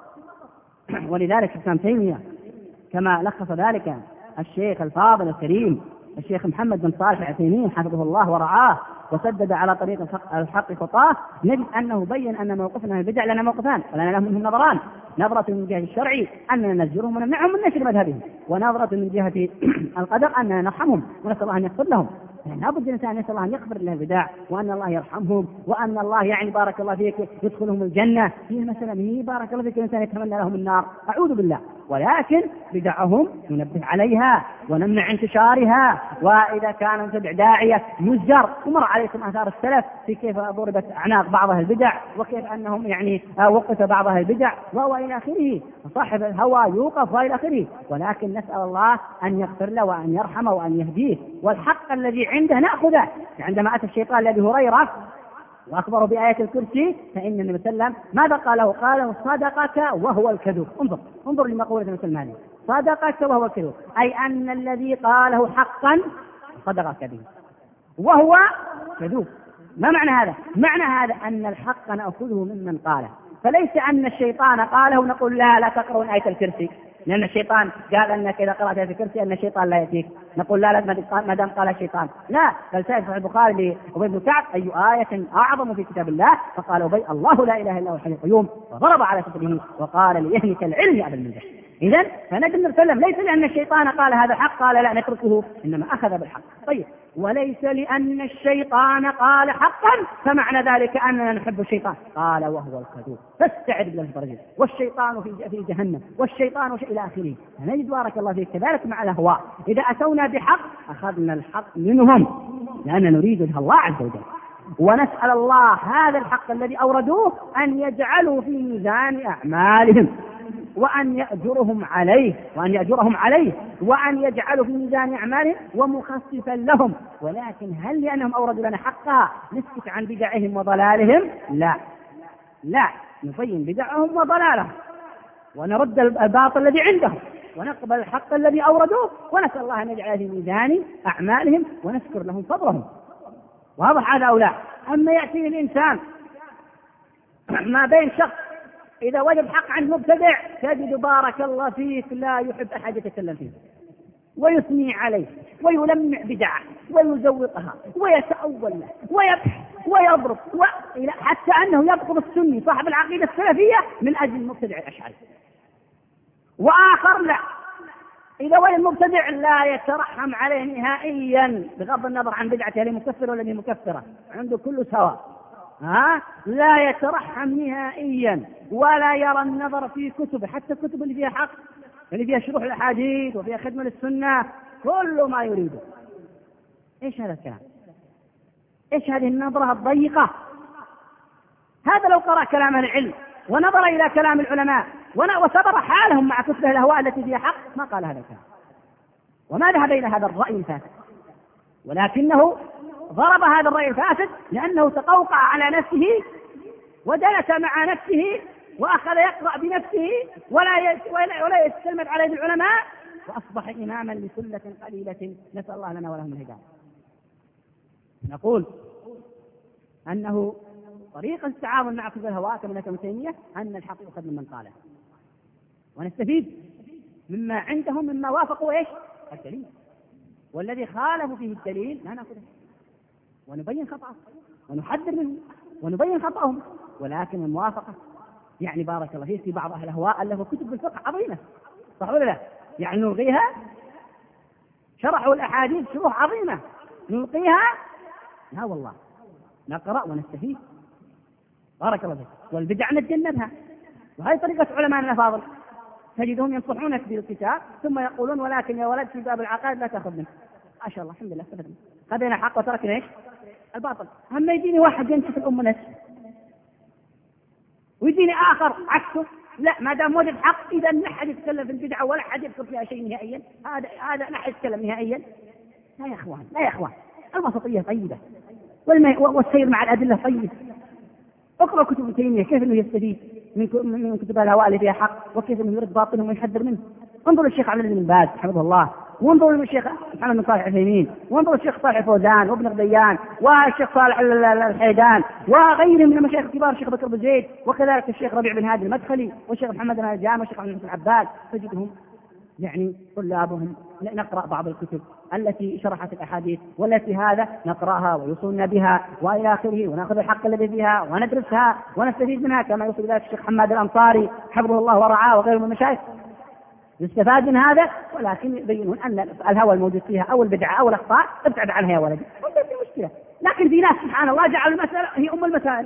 ولذلك ابن تيمية كما لخص ذلك الشيخ الفاضل الكريم الشيخ محمد بن صالح العثيمين حفظه الله ورعاه وسدد على طريق الحق خطاه، نجد أنه بين أن موقفنا من البدع لنا موقفان ولنا لهم منهم نظران: نظرة من جهة الشرعي أننا نزجرهم ونمنعهم من نشر مذهبهم، ونظرة من جهة القدر أننا نرحمهم ونسأل الله أن يغفر لهم. يعني لابد الإنسان يسأل الله أن يغفر له البدع وأن الله يرحمهم وأن الله يعني بارك الله فيك يدخلهم الجنة. هي مثلا هي بارك الله فيك الإنسان يتمنى لهم النار، أعوذ بالله. ولكن بدعهم ننبه عليها ونمنع انتشارها، وإذا كان مبتدع داعية يزجر. ومر عليكم آثار السلف في كيف ضربت أعناق بعض البدع وكيف أنهم يعني وقف بعض البدع وإلى آخره، صاحب الهوى يوقف وإلى آخره. ولكن نسأل الله أن يغفر له وأن يرحمه وأن يهديه، والحق الذي عنده نأخذه. عندما أتى الشيطان لأبي هريرة وأخبره بآية الكرسي فإن النبي صلى الله عليه وسلم ماذا قاله؟ قاله صدقك وهو الكذوب. انظر انظر لمقولة النبي صلى الله عليه وسلم، صدقك وهو الكذوب، أي أن الذي قاله حقا صدقك به وهو كذوب. ما معنى هذا؟ معنى هذا أن الحق نأخذه ممن قاله، فليس أن الشيطان قاله نقول لا لا تقرؤون آية الكرسي لأن الشيطان قال أنك إذا قرأت آية الكرسي أن الشيطان لا يأتيك، نقول لا لا ما دام قال الشيطان لا. بل سائل صحيح البخاري لأبي بن كعب أي آية أعظم في كتاب الله؟ فقال أبي الله لا إله إلا هو الحي القيوم، وضرب على صدره وقال ليهلك العلم أبا المنذر. إذن فنجد النبي صلى الله عليه وسلم ليس لأن الشيطان قال هذا حق قال لا نتركه، إنما أخذ بالحق. طيب، وليس لأن الشيطان قال حقا فمعنى ذلك أننا نحب الشيطان، قال وهو الكذوب فاستعذ بالله من الرجل والشيطان في جهنم والشيطان إلى آخره. فنجد بارك الله فيك كذلك مع الأهواء، إذا أتونا بحق أخذنا الحق منهم لأننا نريد وجه الله عز وجل، ونسأل الله هذا الحق الذي أوردوه أن يجعلوا في ميزان أعمالهم وأن يأجرهم عليه وأن يأجرهم عليه وأن يجعلوا في ميزان أعمالهم ومخففا لهم. ولكن هل لأنهم أوردوا لنا حقها نسكت عن بدعهم وضلالهم؟ لا لا، نبين بدعهم وضلالهم ونرد الباطل الذي عندهم ونقبل الحق الذي أوردوه، ونسأل الله أن يجعل في ميزان أعمالهم ونذكر لهم فضلهم. واضح هذا أو لا؟ أما يأتي الإنسان ما بين شخص إذا وجد حق عن مبتدع تجد بارك الله فيك لا يحب أحد يتكلم فيه ويثني عليه ويلمع بدعه ويزوقها ويتأول له ويبحث ويضرب و... حتى أنه يبغض السني صاحب العقيدة السلفية من أجل المبتدع الأشعري. وآخر لا، إذا وجد المبتدع لا يترحم عليه نهائيا بغض النظر عن بدعته هل مكفر ولا مكفرة، عنده كله سواء، ها لا يترحم نهائيا ولا يرى النظر في كتبه، حتى الكتب اللي فيها حق اللي فيها شروح الأحاديث وفيها خدمة للسنة كل ما يريده. إيش هذا الكلام؟ إيش هذه النظرة الضيقة؟ هذا لو قرأ كلام العلم ونظر إلى كلام العلماء وصبر حالهم مع كتب الأهواء التي فيها حق ما قال هذا الكلام. وما ذهب إلى هذا الرأي الفاسد ولكنه ضرب هذا الرأي الفاسد لأنه تقوقع على نفسه وجلس مع نفسه وأخذ يقرأ بنفسه ولا ولا يستلمد على يد العلماء، وأصبح إماما لسلة قليلة، نسأل الله لنا ولهم الهداية. نقول أنه طريقة التعامل مع كتب الهواء كما ذكر ابن تيمية أن الحق يؤخذ ممن قاله، ونستفيد مما عندهم مما وافقوا إيش؟ الدليل، والذي خالفوا فيه الدليل لا نأخذه ونبين خطأه ونحذر منه ونبين خطأهم. ولكن الموافقة يعني بارك الله فيك في بعض أهل الأهواء ألفوا كتب الفقه عظيمة، صح ولا لا؟ يعني نلغيها، شرحوا الأحاديث شروح عظيمة نلقيها؟ لا والله، نقرأ ونستفيد بارك الله فيك. والبدع نتجنبها، وهذه طريقة علماء الأفاضل، تجدهم ينصحونك بالكتاب ثم يقولون ولكن يا ولد في باب العقائد لا تأخذ منه. ما شاء الله الحمد لله استفدنا، خذينا الحق وتركنا ايش؟ الباطل. أما يجيني واحد ينشف الأم نفسه ويجيني آخر عكسه، لا، ما دام وجد حق إذا لا أحد يتكلم في البدعة ولا أحد يذكر فيها شيء نهائيا، هذا هذا لا أحد يتكلم نهائيا. لا يا إخوان، لا يا إخوان، الوسطية طيبة والسير مع الأدلة طيب. اقرأ كتب ابن تيمية كيف أنه يستفيد من كتب الهواء اللي فيها حق، وكيف أنه يرد باطنهم ويحذر منه. انظر الشيخ عبد العزيز بن باز حفظه الله، وانظر للشيخ محمد بن صالح العثيمين، وانظر الشيخ صالح الفوزان وابن غديان والشيخ صالح الحيدان وغيرهم من المشايخ الكبار، الشيخ بكر بن زيد، وكذلك الشيخ ربيع بن هادي المدخلي والشيخ محمد بن الجام والشيخ عبد الحسن العباد. تجدهم يعني طلابهم نقرأ بعض الكتب التي شرحت الأحاديث والتي هذا نقرأها ويوصلنا بها وإلى آخره، ونأخذ الحق الذي فيها وندرسها ونستفيد منها، كما يوصل ذلك الشيخ حماد الأنصاري حفظه الله ورعاه وغيره من المشايخ. يستفاد من هذا، ولكن يبينون أن الهوى الموجود فيها أو البدعة أو الأخطاء ابتعد عنها يا ولدي، ولا في مشكلة. لكن في ناس سبحان الله جعل المسألة هي أم المسائل،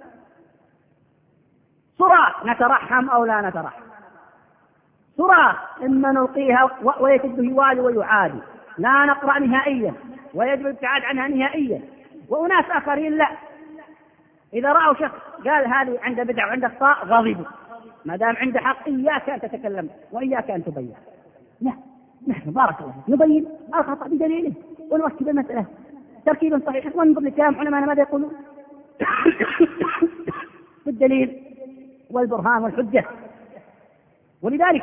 صراخ نترحم أو لا نترحم، صراخ إما نلقيها ويكد يوالي ويعادي، لا نقرأ نهائيا ويجب الابتعاد عنها نهائيا. وأناس آخرين لا، إذا رأوا شخص قال هذه عنده بدعة وعنده أخطاء غضبوا، ما دام عنده حق إياك أن تتكلم وإياك أن تبين. لا، نحن بارك الله نبين الخطأ بدليله ونركب المسألة تركيبا صحيحا وننظر لكلام علماءنا ماذا يقولون بالدليل والبرهان والحجة. ولذلك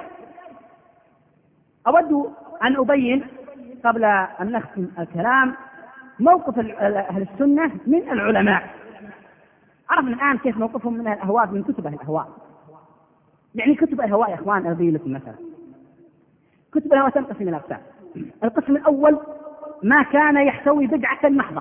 أود أن أبين قبل أن نختم الكلام موقف أهل السنة من العلماء. عرفنا الآن كيف موقفهم من الأهواء من كتب الأهواء. يعني كتب الهواء يا إخوان أبين لكم مثلا، كتب الهواء تنقسم إلى أقسام. القسم الأول ما كان يحتوي بدعة محضة،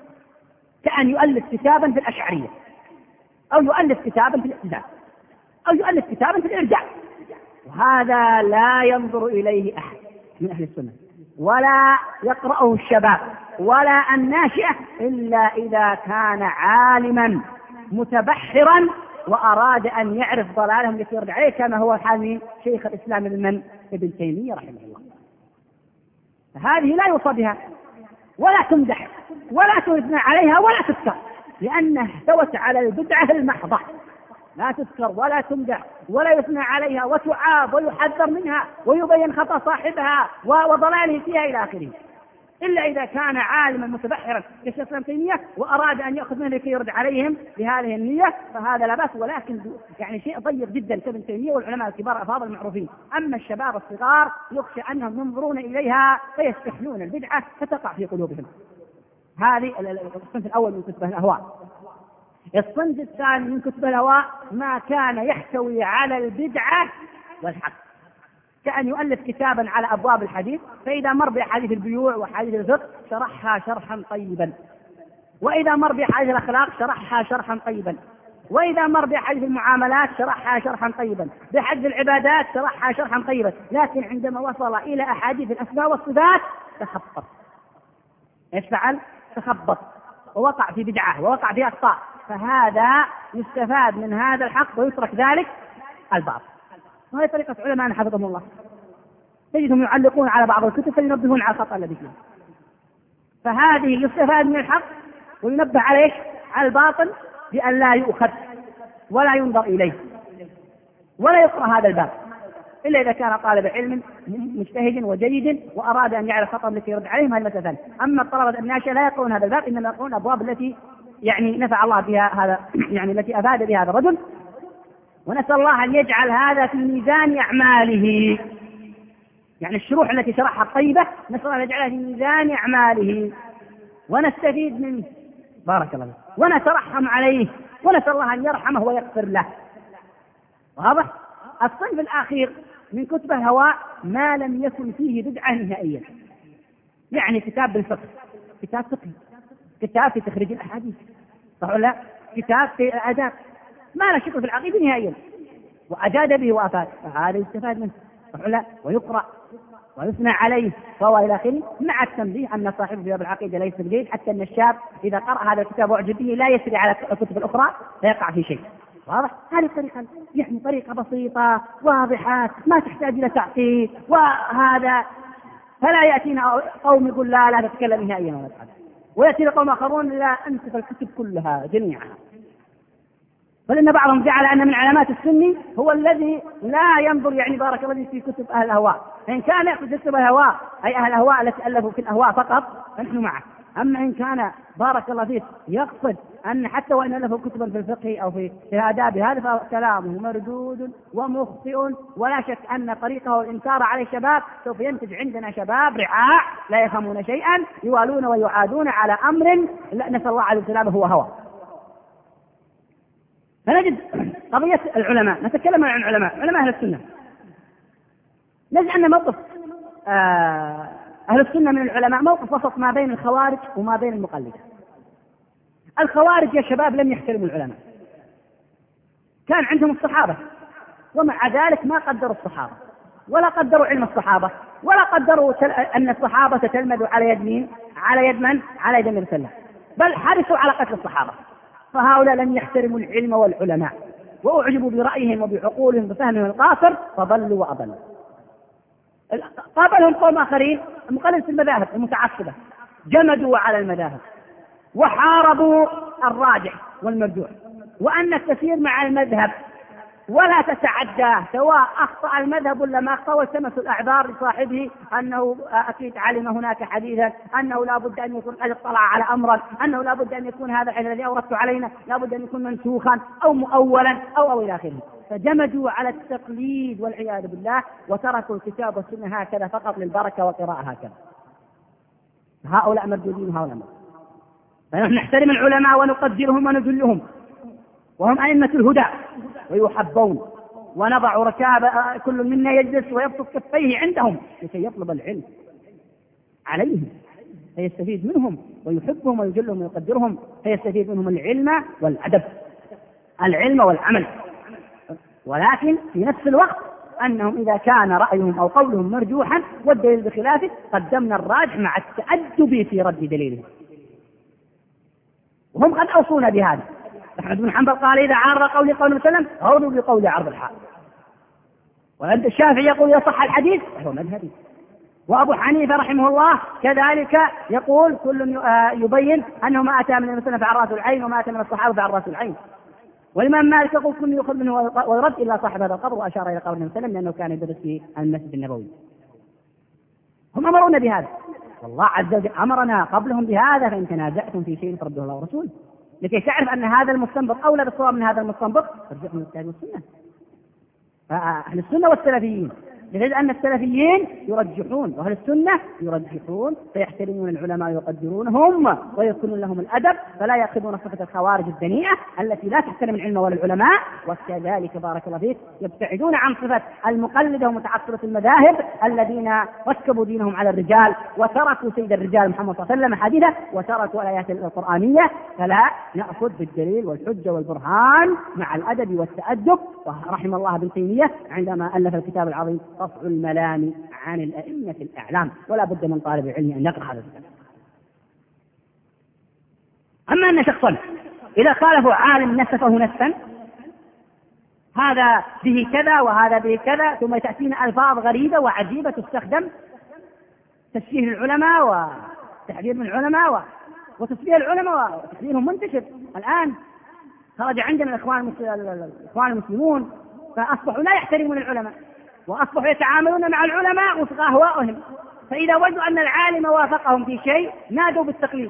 كأن يؤلف كتابا في الأشعرية، أو يؤلف كتابا في الاعتزال، أو يؤلف كتابا في الإرجاع، وهذا لا ينظر إليه أحد من أهل السنة ولا يقرأه الشباب ولا الناشئة إلا إذا كان عالما متبحرا وأراد أن يعرف ضلالهم يرد عليه، كما هو حال شيخ الإسلام ابن ابن تيمية رحمه الله. هذه لا يوصى بها ولا تمدح ولا تثنى عليها ولا تذكر، لأنها احتوت على البدعة المحضة، لا تذكر ولا تمدح ولا يثنى عليها وتعاب ويحذر منها ويبين خطأ صاحبها وضلاله فيها إلى آخره، إلا إذا كان عالما متبحرا كشيخ الإسلام تيمية وأراد أن يأخذ منه لكي يرد عليهم بهذه النية، فهذا لا بأس، ولكن يعني شيء ضيق جدا كابن تيمية والعلماء الكبار الأفاضل المعروفين. أما الشباب الصغار يخشى أنهم ينظرون إليها فيستحلون البدعة فتقع في قلوبهم. هذه الصنف الأول من كتب الأهواء. الصنف الثاني من كتب الهواء ما كان يحتوي على البدعة والحق، كأن يؤلف كتابا على أبواب الحديث، فإذا مر بأحاديث البيوع وحديث الفقه شرحها شرحا طيبا، وإذا مر بأحاديث الأخلاق شرحها شرحا طيبا، وإذا مر بأحاديث المعاملات شرحها شرحا طيبا، بحديث العبادات شرحها شرحا طيبا. لكن عندما وصل إلى أحاديث الأسماء والصفات تخبط. ايش فعل؟ تخبط ووقع في بدعة ووقع في أخطاء، فهذا يستفاد من هذا الحق ويترك ذلك الباطل. وهي طريقة علماء حفظهم الله، تجدهم يعلقون على بعض الكتب فينبهون على الخطأ الذي فيه. فهذه يستفاد من الحق وينبه عليه على الباطل بأن لا يؤخذ ولا ينظر إليه ولا يقرأ هذا الباب إلا إذا كان طالب علم مجتهد وجيد وأراد أن يعرف خطأ التي يرد عليهم هذه مسألة ثانية. أما الطلبة الناشئة لا يقرؤون هذا الباب، إنما يقرؤون الأبواب التي يعني نفع الله بها هذا، يعني التي أفاد بها هذا الرجل. ونسأل الله أن يجعل هذا في ميزان أعماله، يعني الشروح التي شرحها الطيبة نسأل الله أن يجعلها في ميزان أعماله ونستفيد منه، بارك الله، ونترحم عليه، ونسأل الله أن يرحمه ويغفر له. واضح؟ الصنف الأخير من كتب الهواء ما لم يكن فيه بدعة نهائيا، يعني كتاب بالفقه، كتاب فقه، كتاب في تخريج الأحاديث، صح ولا لا؟ كتاب في الآداب، ما لا شك في العقيدة نهائيا، وأجاد به وأفاد، فهذا يستفاد منه، صح ولا لا؟ ويقرأ ويثنى عليه فهو إلى آخره، مع التنبيه أن صاحب في باب العقيدة ليس بجيد، حتى أن الشاب إذا قرأ هذا الكتاب وأعجب به لا يسري على الكتب الأخرى فيقع في شيء. واضح؟ هذه الطريقة يعني طريقة بسيطة واضحة ما تحتاج إلى تعقيد، وهذا فلا يأتينا قوم يقول لا لا تتكلم نهائيا ولا تحدث، ويأتي قوم آخرون لا أنسف الكتب كلها جميعها. بل إن بعضهم جعل أن من علامات السني هو الذي لا ينظر يعني بارك الله في كتب أهل الأهواء، فإن كان يقصد كتب الهواء أي أهل الأهواء التي ألفوا في الأهواء فقط فنحن معه. أما إن كان بارك الله فيه يقصد أن حتى وإن ألفوا كتبا في الفقه أو في الآداب هذا فكلامه مردود ومخطئ، ولا شك أن طريقه الإنكار على الشباب سوف ينتج عندنا شباب رعاع لا يفهمون شيئا يوالون ويعادون على أمر نسأل الله عليه السلامة هو هوى. فنجد قضية العلماء، نتكلم عن علماء علماء أهل السنة، نجد أن موقف آه أهل السنة من العلماء موقف وسط ما بين الخوارج وما بين المقلدة. الخوارج يا شباب لم يحترموا العلماء، كان عندهم الصحابة ومع ذلك ما قدروا الصحابة ولا قدروا علم الصحابة ولا قدروا أن الصحابة تتلمذوا على يد مين؟ على يد من؟ على يد النبي صلى الله عليه وسلم، بل حرصوا على قتل الصحابة. فهؤلاء لم يحترموا العلم والعلماء وأعجبوا برأيهم وبعقولهم بفهمهم القاصر فضلوا وأضلوا. قابلهم قوم آخرين مقلدة المذاهب المتعصبة جمدوا على المذاهب وحاربوا الراجح والمرجوح، وأن التسير مع المذهب ولا تتعداه سواء أخطأ المذهب ولا ما أخطأ، والتمسوا الأعذار لصاحبه أنه أكيد علم هناك حديثا، أنه لا بد أن يكون قد اطلع على أمرا، أنه لا بد أن يكون هذا الذي أوردت علينا لا بد أن يكون منسوخا أو مؤولا أو أو إلى آخره. فجمدوا على التقليد والعياذ بالله وتركوا الكتاب والسنة هكذا فقط للبركة والقراءة هكذا. هؤلاء مردودين هؤلاء مردودين. فنحن نحترم العلماء ونقدرهم ونذلهم وهم أئمة الهدى ويحبون، ونضع ركاب كل منا يجلس ويبسط كفيه عندهم لكي يطلب العلم عليهم فيستفيد منهم ويحبهم ويجلهم ويقدرهم، فيستفيد منهم العلم والأدب، العلم والعمل. ولكن في نفس الوقت أنهم إذا كان رأيهم أو قولهم مرجوحا والدليل بخلافه قدمنا الراجح مع التأدب في رد دليله، وهم قد أوصونا بهذا. أحمد بن حنبل قال إذا عارض قولي قول وسلم غوروا بقول عرض الحال، وعند الشافعي يقول إذا صح الحديث هو مذهبي، وأبو حنيفة رحمه الله كذلك يقول كل يبين أنه ما أتى من المسلم فعن رأس العين وما أتى من الصحابة فعن رأس العين. والإمام مالك يقول كل يأخذ منه ويرد إلا صاحب هذا القبر، وأشار إلى قول النبي صلى الله عليه وسلم لأنه كان يدرس في المسجد النبوي. هم أمرونا بهذا، والله عز وجل أمرنا قبلهم بهذا، فإن تنازعتم في شيء فردوه الله ورسوله، لكي تعرف أن هذا المستنبط أولى بالصواب من هذا المستنبط فارجعوا من الكتاب والسنة. أهل السنة والسلفيين، لذلك أن السلفيين يرجحون وأهل السنة يرجحون، فيحترمون العلماء ويقدرونهم ويكونون لهم الأدب، فلا يأخذون صفة الخوارج الدنيئة التي لا تحترم العلم ولا العلماء. وكذلك بارك الله فيك يبتعدون عن صفة المقلدة ومتعصبة المذاهب الذين ركبوا دينهم على الرجال وتركوا سيد الرجال محمد صلى الله عليه وسلم حديثه وتركوا الآيات القرآنية. فلا نأخذ بالدليل والحجة والبرهان مع الأدب والتأدب. ورحم الله ابن تيمية عندما ألف الكتاب العظيم رفع الملام عن الأئمة الأعلام، ولا بد من طالب العلم أن يقرأ هذا الكتاب. أما أن شخصا إذا خالفوا عالم نسفه نسفا هذا به كذا وهذا به كذا، ثم تأتينا ألفاظ غريبة وعجيبة تستخدم تشبيه العلماء وتحذير من العلماء وتشبيه العلماء وتحذيرهم منتشر. الآن خرج عندنا الإخوان الإخوان المسلمون فأصبحوا لا يحترمون العلماء، وأصبحوا يتعاملون مع العلماء وفق أهوائهم، فإذا وجدوا أن العالم وافقهم في شيء نادوا بالتقليد.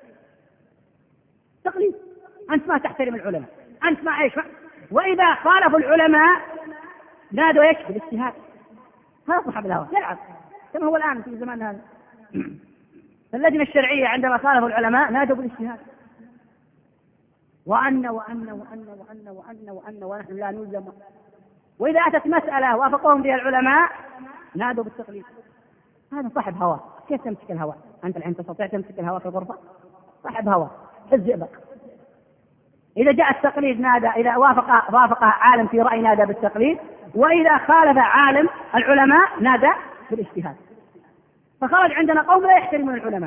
تقليد، أنت ما تحترم العلماء، أنت ما إيش. وإذا خالفوا العلماء نادوا إيش؟ بالاجتهاد. هذا صاحب الهوى يلعب كما هو الآن في زمان هذا. اللجنة الشرعية عندما خالفوا العلماء نادوا بالاجتهاد، وأن وأن وأن وأن وأن وأن ونحن لا نلزم. وإذا أتت مسألة وافقهم فيها العلماء نادوا بالتقليد. هذا صاحب هوى. كيف تمسك الهوى؟ أنت الحين تستطيع تمسك الهوى في الغرفة؟ صاحب هوى الزئبق. إذا جاء التقليد نادى، إذا وافق وافق عالم في رأي نادى بالتقليد، وإذا خالف عالم العلماء نادى بالاجتهاد. فخرج عندنا قوم لا يحترمون العلماء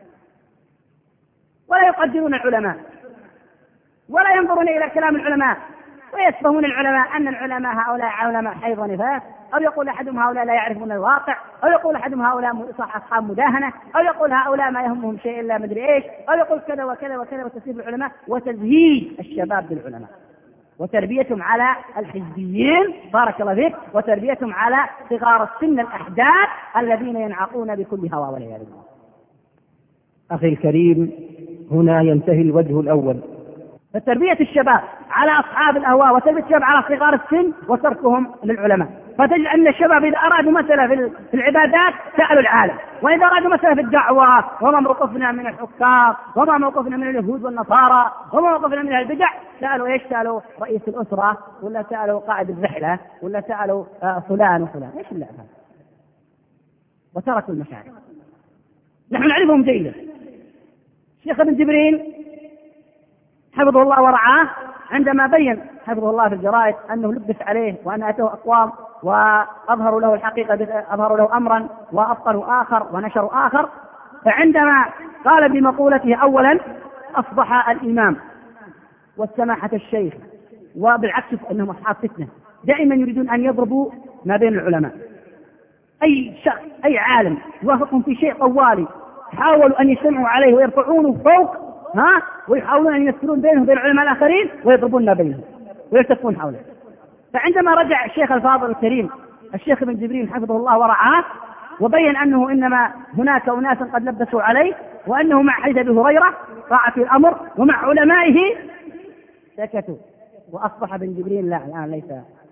ولا يقدرون العلماء ولا ينظرون إلى كلام العلماء، ويسفهون العلماء أن العلماء هؤلاء علماء حيض ونفاس، أو يقول أحدهم هؤلاء لا يعرفون الواقع، أو يقول أحدهم هؤلاء صح أصحاب مداهنة، أو يقول هؤلاء ما يهمهم شيء إلا مدري إيش، أو يقول كذا وكذا وكذا، وتسيب العلماء وتزهيد الشباب بالعلماء وتربيتهم على الحزبيين بارك الله فيك، وتربيتهم على صغار السن الأحداث الذين ينعقون بكل هوى والعياذ بالله. أخي الكريم، هنا ينتهي الوجه الأول. فتربية الشباب على أصحاب الأهواء وتربية الشباب على صغار السن وتركهم للعلماء. فتجد أن الشباب إذا أرادوا مسألة في العبادات سألوا العالم، وإذا أرادوا مسألة في الدعوة وما موقفنا من الحكام وما موقفنا من اليهود والنصارى وما موقفنا من البدع سألوا إيش؟ سألوا رئيس الأسرة، ولا سألوا قائد الرحلة، ولا سألوا فلان وفلان. إيش اللعب هذا؟ وتركوا المشاعر. نحن نعرفهم جيدا. الشيخ ابن جبرين حفظه الله ورعاه عندما بين حفظه الله في الجرائد أنه لبس عليه وأن أتوه أقوام وأظهروا له الحقيقة، أظهروا له أمرا وأبطلوا آخر ونشروا آخر، فعندما قال بمقولته أولا أصبح الإمام والسماحة الشيخ، وبالعكس أنهم أصحاب فتنة دائما يريدون أن يضربوا ما بين العلماء. أي شخص أي عالم يوافقهم في شيء طوالي حاولوا أن يجتمعوا عليه ويرفعونه فوق ها ويحاولون أن يمثلون بينهم وبين العلماء الآخرين ويضربون بينهم ويلتفون حوله. فعندما رجع الشيخ الفاضل الكريم الشيخ ابن جبرين حفظه الله ورعاه وبين أنه إنما هناك أناس قد لبسوا عليه وأنه مع حديث أبي هريرة طاعة الأمر ومع علمائه سكتوا، وأصبح ابن جبرين لا الآن ليس.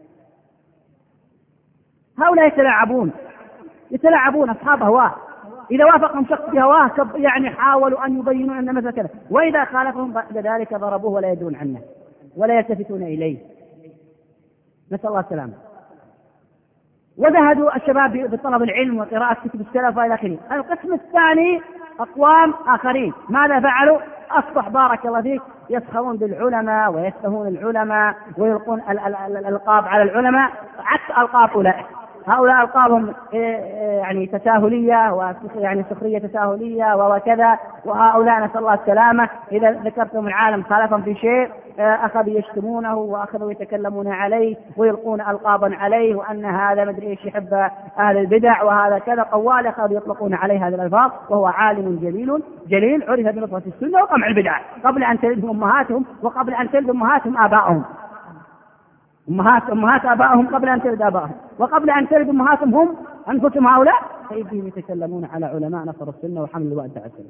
هؤلاء يتلاعبون يتلاعبون أصحاب هواه. إذا وافقهم شخص بهواه يعني حاولوا أن يبينون أن مثل كذا، وإذا خالفهم بعد ذلك ضربوه ولا يدرون عنه ولا يلتفتون إليه. نسأل الله السلامة. وزهدوا الشباب بطلب العلم وقراءة كتب السلف وإلى آخره. القسم الثاني أقوام آخرين ماذا فعلوا؟ أصبح بارك الله فيك يسخرون بالعلماء ويسفهون العلماء ويلقون الألقاب على العلماء عكس ألقاب أولئك. هؤلاء ألقابهم يعني تساهلية ويعني سخرية تساهلية وكذا، وهؤلاء نسأل الله السلامة إذا ذكرتم العالم خالفهم في شيء أخذوا يشتمونه وأخذوا يتكلمون عليه ويلقون ألقابا عليه وأن هذا مدري إيش يحب أهل البدع وهذا كذا قوال، أخذوا يطلقون عليه هذه الألفاظ، وهو عالم جليل جليل عرف بنصرة السنة وقمع البدع قبل أن تلدهم أمهاتهم وقبل أن تلد أمهاتهم آبائهم. أمهات أمهات آبائهم قبل أن تلد آبائهم وقبل أن تلد أمهاتهم هم أنفسهم هؤلاء، فإذهم يتكلمون على علماء نصر السنة وحمل اللواء التعسل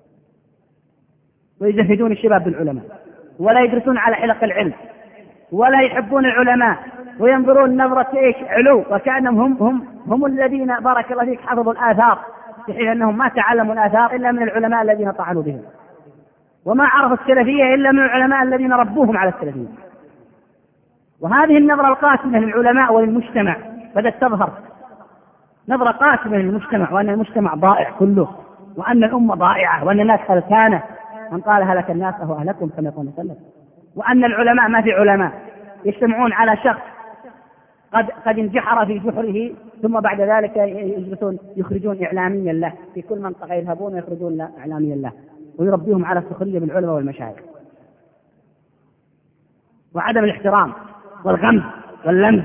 ويزهدون الشباب بالعلماء ولا يدرسون على حلق العلم ولا يحبون العلماء وينظرون نظرة إيش علو، وكأنهم هم هم هم الذين بارك الله فيك حفظوا الآثار، في حين أنهم ما تعلموا الآثار إلا من العلماء الذين طعنوا بهم، وما عرفوا السلفية إلا من العلماء الذين ربوهم على السلفية. وهذه النظرة القاسمة للعلماء وللمجتمع بدأت تظهر، نظرة قاسمة للمجتمع، وأن المجتمع ضائع كله، وأن الأمة ضائعة، وأن الناس هلكانة، من قال هلك الناس فهو أهلكم كما يقول وسلم، وأن العلماء ما في علماء يجتمعون على شخص قد قد انجحر في جحره ثم بعد ذلك يجلسون يخرجون إعلاميا له في كل منطقة يذهبون ويخرجون إعلاميا له ويربيهم على السخرية بالعلماء والمشايخ وعدم الاحترام والغمز واللمز.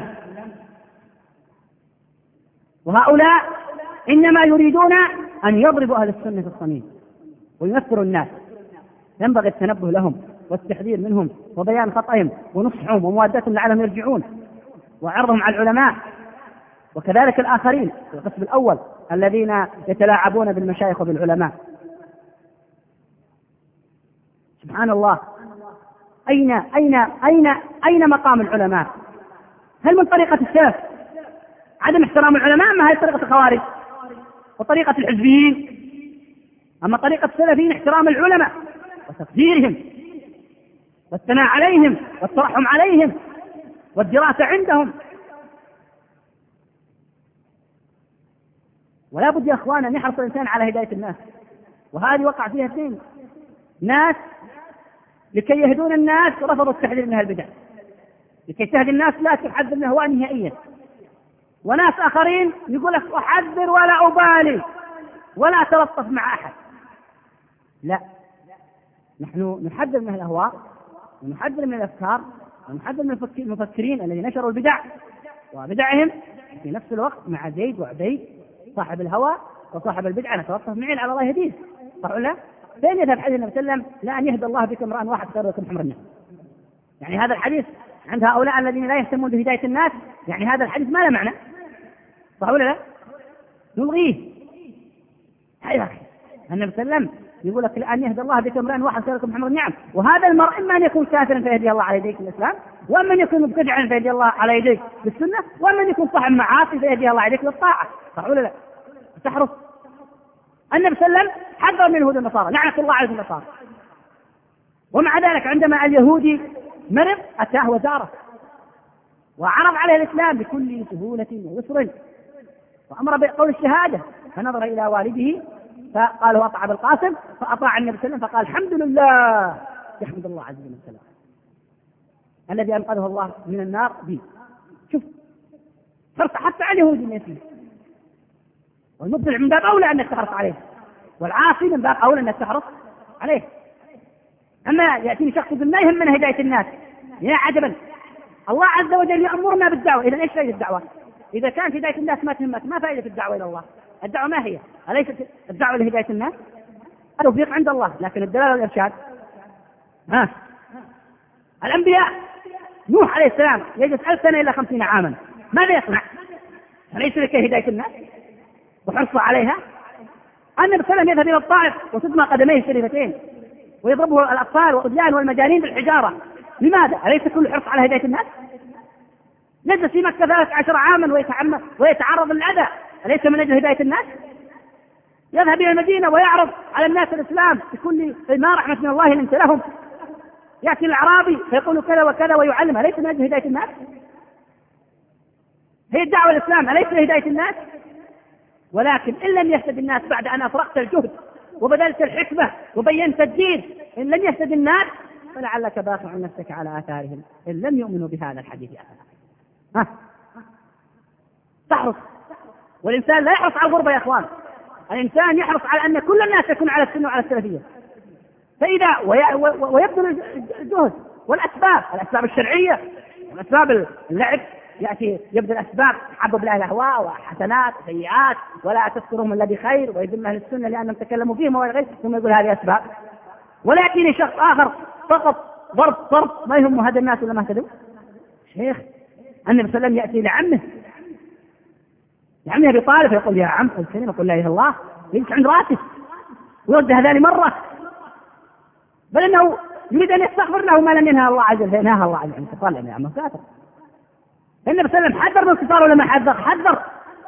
وهؤلاء إنما يريدون أن يضربوا أهل السنة في الصميم وينفروا الناس. ينبغي التنبه لهم والتحذير منهم وبيان خطأهم ونصحهم وموادتهم لعلهم يرجعون وعرضهم على العلماء. وكذلك الآخرين في القسم الأول الذين يتلاعبون بالمشايخ وبالعلماء. سبحان الله، أين أين أين أين مقام العلماء؟ هل من طريقة السلف عدم احترام العلماء؟ ما هي طريقة الخوارج وطريقة الحزبيين. أما طريقة السلفيين احترام العلماء وتقديرهم والثناء عليهم والترحم عليهم والدراسة عندهم. ولا بد يا أخوان أن يحرص الإنسان على هداية الناس، وهذه وقع فيها اثنين، ناس لكي يهدون الناس رفضوا التحذير من البدع، لكي تهدي الناس لا تحذر من الهواء نهائيا، وناس آخرين يقول لك أحذر ولا أبالي ولا أتلطف مع أحد. لا، نحن نحذر من الأهواء ونحذر من الأفكار ونحذر من المفكرين الذين نشروا البدع وبدعهم، في نفس الوقت مع زيد وعبيد صاحب الهوى وصاحب البدعة نتلطف معين على الله يهديه، صح ولا لا؟ فين يذهب حديث النبي صلى الله عليه وسلم لا أن يهدى الله بك امرأ واحد خير لكم حمر النعم؟ يعني هذا الحديث عند هؤلاء الذين لا يهتمون بهداية الناس، يعني هذا الحديث ما له معنى، صح ولا لا؟ نلغيه. يا أخي النبي صلى الله عليه وسلم يقول لك لأن يهدى الله بك امرأ واحد خير لكم حمر النعم، وهذا المرء إما أن يكون كافرا فيهدي الله على يديك الإسلام، وأما أن يكون مبتدعا فيهدي الله على يديك بالسنة، وأما أن يكون صاحب معاصي فيهدي الله على يديك للطاعة، صح ولا لا؟ تحرص. النبي صلى الله عليه وسلم حذر من اليهود والنصارى، لعنة الله على النصارى، ومع ذلك عندما اليهودي مرض أتاه وزاره وعرض عليه الإسلام بكل سهولة ويسر، وأمر بقول الشهادة، فنظر إلى والده فقال هو أطاع بالقاسم، فأطاع النبي صلى الله عليه وسلم فقال الحمد لله، يحمد الله عز وجل الذي أنقذه الله من النار بي. شوف فرصة حتى على اليهودي ما فيه، والمبتدع من باب أولى أنك تحرص عليه، والعاصي من باب أولى أنك تحرص عليه. أما يأتيني شخص ما يهمنا هداية الناس، يا عجبا، الله عز وجل يأمرنا بالدعوة، إذا إيش فائدة الدعوة؟ إذا كانت هداية الناس ما تهمك ما فائدة الدعوة إلى الله؟ الدعوة ما هي؟ أليست الدعوة لهداية الناس؟ التوفيق عند الله، لكن الدلالة والإرشاد ها الأنبياء. نوح عليه السلام يجلس ألف سنة إلى خمسين عاما، ماذا يصنع؟ أليس لكي هداية الناس وحرصوا عليها؟ النبي صلى الله عليه وسلم يذهب إلى الطائف وتدمى قدميه الشريفتين ويضربه الأطفال والأبيان والمجانين بالحجارة، لماذا؟ أليس كل حرص على هداية الناس؟ يجلس في مكة ثلاث عشر عاما ويتعمد ويتعرض للأذى، أليس من أجل هداية الناس؟ يذهب إلى المدينة ويعرض على الناس الإسلام بكل ما رحمة من الله لنت لهم، يأتي الأعرابي فيقول كذا وكذا ويعلم، أليس من أجل هداية الناس؟ هي الدعوة الإسلام أليس لهداية الناس؟ ولكن إن لم يهتد الناس بعد أن أفرغت الجهد وبذلت الحكمة وبينت الدين، إن لم يهتد الناس فلعلك باخع نفسك على آثارهم إن لم يؤمنوا بهذا الحديث أبدا. ها تحرص، والإنسان لا يحرص على الغربة يا أخوان، الإنسان يحرص على أن كل الناس يكون على السنة وعلى السلفية، فإذا ويبذل الجهد والأسباب الأسباب الشرعية والأسباب اللعب، يأتي يبذل أسباب حبب له الأهواء وحسنات وسيئات ولا تذكرهم إلا بخير ويذم أهل السنة لأنهم تكلموا فيهم وغير، ثم يقول هذه أسباب. ولكن شخص آخر فقط ضرب ضرب ما يهم هذا الناس ولا ما اهتدوا. شيخ النبي صلى الله عليه وسلم يأتي لعمه لعمه أبي طالب يقول يا عم الكريم يقول لا إله إلا الله، يمسك عند راسه ويرد هذان مرة، بل إنه يريد أن يستغفر له ما لم ينهى الله عز وجل، نهى الله عز وجل. قال يا عم كافر. النبي صلى الله عليه وسلم حذر من الكفار ولا ما حذر؟ حذر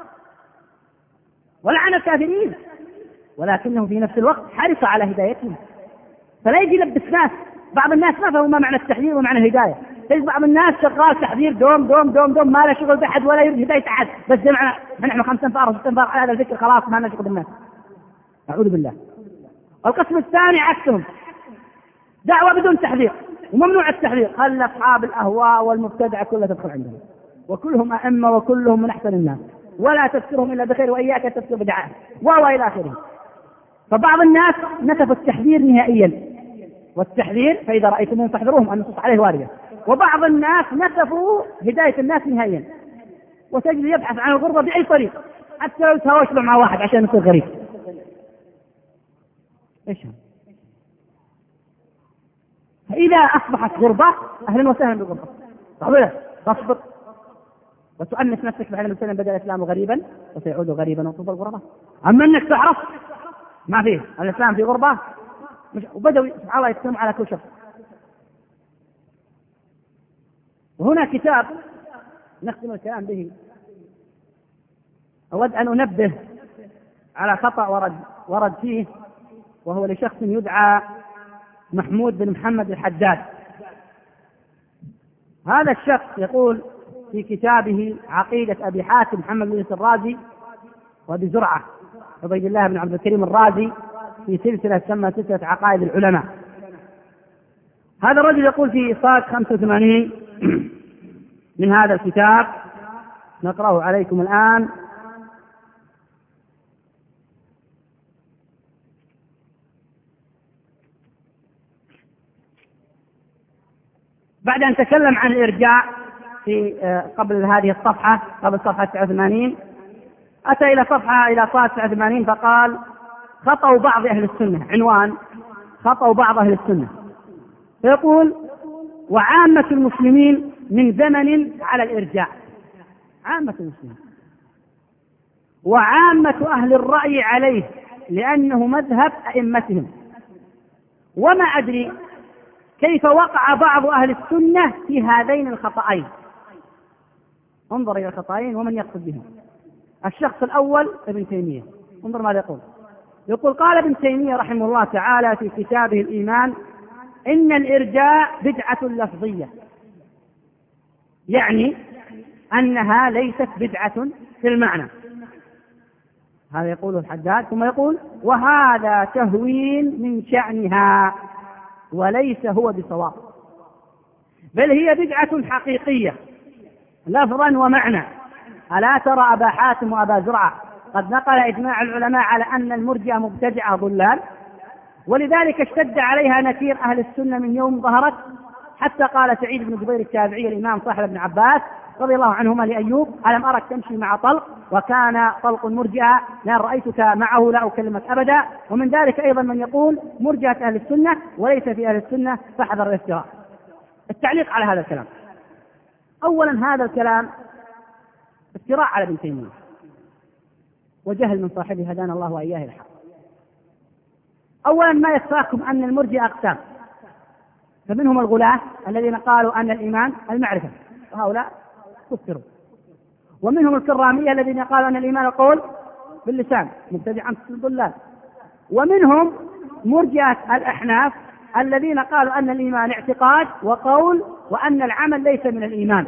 ولعن الكافرين، ولكنه في نفس الوقت حرص على هدايتهم. فلا يجي يلبس ناس، بعض الناس ما فهموا ما معنى التحذير ومعنى الهداية، تجد بعض الناس شغال تحذير دوم دوم دوم دوم ما له شغل بأحد ولا يريد هداية أحد، بس جمعنا نحن خمسة انفار وستة انفار على هذا الفكر خلاص ما لنا شغل بالناس. أعوذ بالله. القسم الثاني عكسهم، دعوة بدون تحذير وممنوع التحذير، خلى أصحاب الأهواء والمبتدع كلها تدخل عندهم، وكلهم أئمة وكلهم من أحسن الناس ولا تذكرهم إلا بخير وإياك تذكر بدعاء وهو إلى آخره. فبعض الناس نسفوا التحذير نهائيا، والتحذير فإذا رأيتموهم فاحذروهم النصوص عليه واردة، وبعض الناس نسفوا هداية الناس نهائيا، وتجد يبحث عن الغربة بأي طريق حتى لو يتهاوش مع واحد عشان يصير غريب. إيش هم؟ فإذا أصبحت غربة أهلا وسهلا بالغربة، طبعا تصبر وتؤنس نفسك بعد المسلم بدأ الإسلام غريبا وسيعود غريبا وطوبى الغرباء. أما أنك تعرف ما فيه الإسلام في غربة وبدأوا سبحان الله يتكلموا على كل شخص. وهنا كتاب نختم الكلام به، أود أن أنبه على خطأ ورد ورد فيه، وهو لشخص يدعى محمود بن محمد الحداد. هذا الشخص يقول في كتابه عقيدة أبي حاتم محمد بن يوسف الرازي وأبي زرعة عبيد الله بن عبد الكريم الرازي في سلسلة تسمى سلسلة عقائد العلماء. هذا الرجل يقول في صاد خمسة وثمانين من هذا الكتاب، نقرأه عليكم الآن: بعد أن تكلم عن الإرجاع في قبل هذه الصفحة قبل صفحة تسعة وثمانين، أتى إلى صفحة إلى صفحة تسعة وثمانين فقال: خطأوا بعض أهل السنة، عنوان خطأوا بعض أهل السنة. فيقول: وعامة المسلمين من زمن على الإرجاع، عامة المسلمين، وعامة أهل الرأي عليه لأنه مذهب أئمتهم. وما أدري كيف وقع بعض أهل السنة في هذين الخطأين. انظر إلى الخطأين ومن يقصد بهم. الشخص الأول ابن تيمية، انظر ماذا يقول. يقول: قال ابن تيمية رحمه الله تعالى في كتابه الإيمان: إن الإرجاء بدعة لفظية، يعني أنها ليست بدعة في المعنى. هذا يقوله الحداد. ثم يقول: وهذا تهوين من شأنها وليس هو بصواب، بل هي بدعة حقيقية لفظا ومعنى. ألا ترى أبا حاتم وأبا زرعة قد نقل إجماع العلماء على أن المرجئة مبتدعة ضلال، ولذلك اشتد عليها نكير أهل السنة من يوم ظهرت، حتى قال سعيد بن جبير التابعي الإمام صاحب ابن عباس رضي الله عنهما لأيوب: ألم أرك تمشي مع طلق وكان طلق مرجئة لا رأيتك معه لا أكلمك أبدا. ومن ذلك أيضا من يقول مرجئة أهل السنة وليس في أهل السنة فاحذر الافتراء. التعليق على هذا الكلام: أولا هذا الكلام افتراء على ابن تيمية وجهل من صاحبه، هدانا الله وإياه الحق. أولا ما يخفاكم أن المرجئة أقسام، فمنهم الغلاة الذين قالوا أن الإيمان المعرفة وهؤلاء كفروا، ومنهم الكرامية الذين قالوا أن الإيمان القول باللسان مبتدعا في الضلال، ومنهم مرجئة الأحناف الذين قالوا أن الإيمان اعتقاد وقول وأن العمل ليس من الإيمان،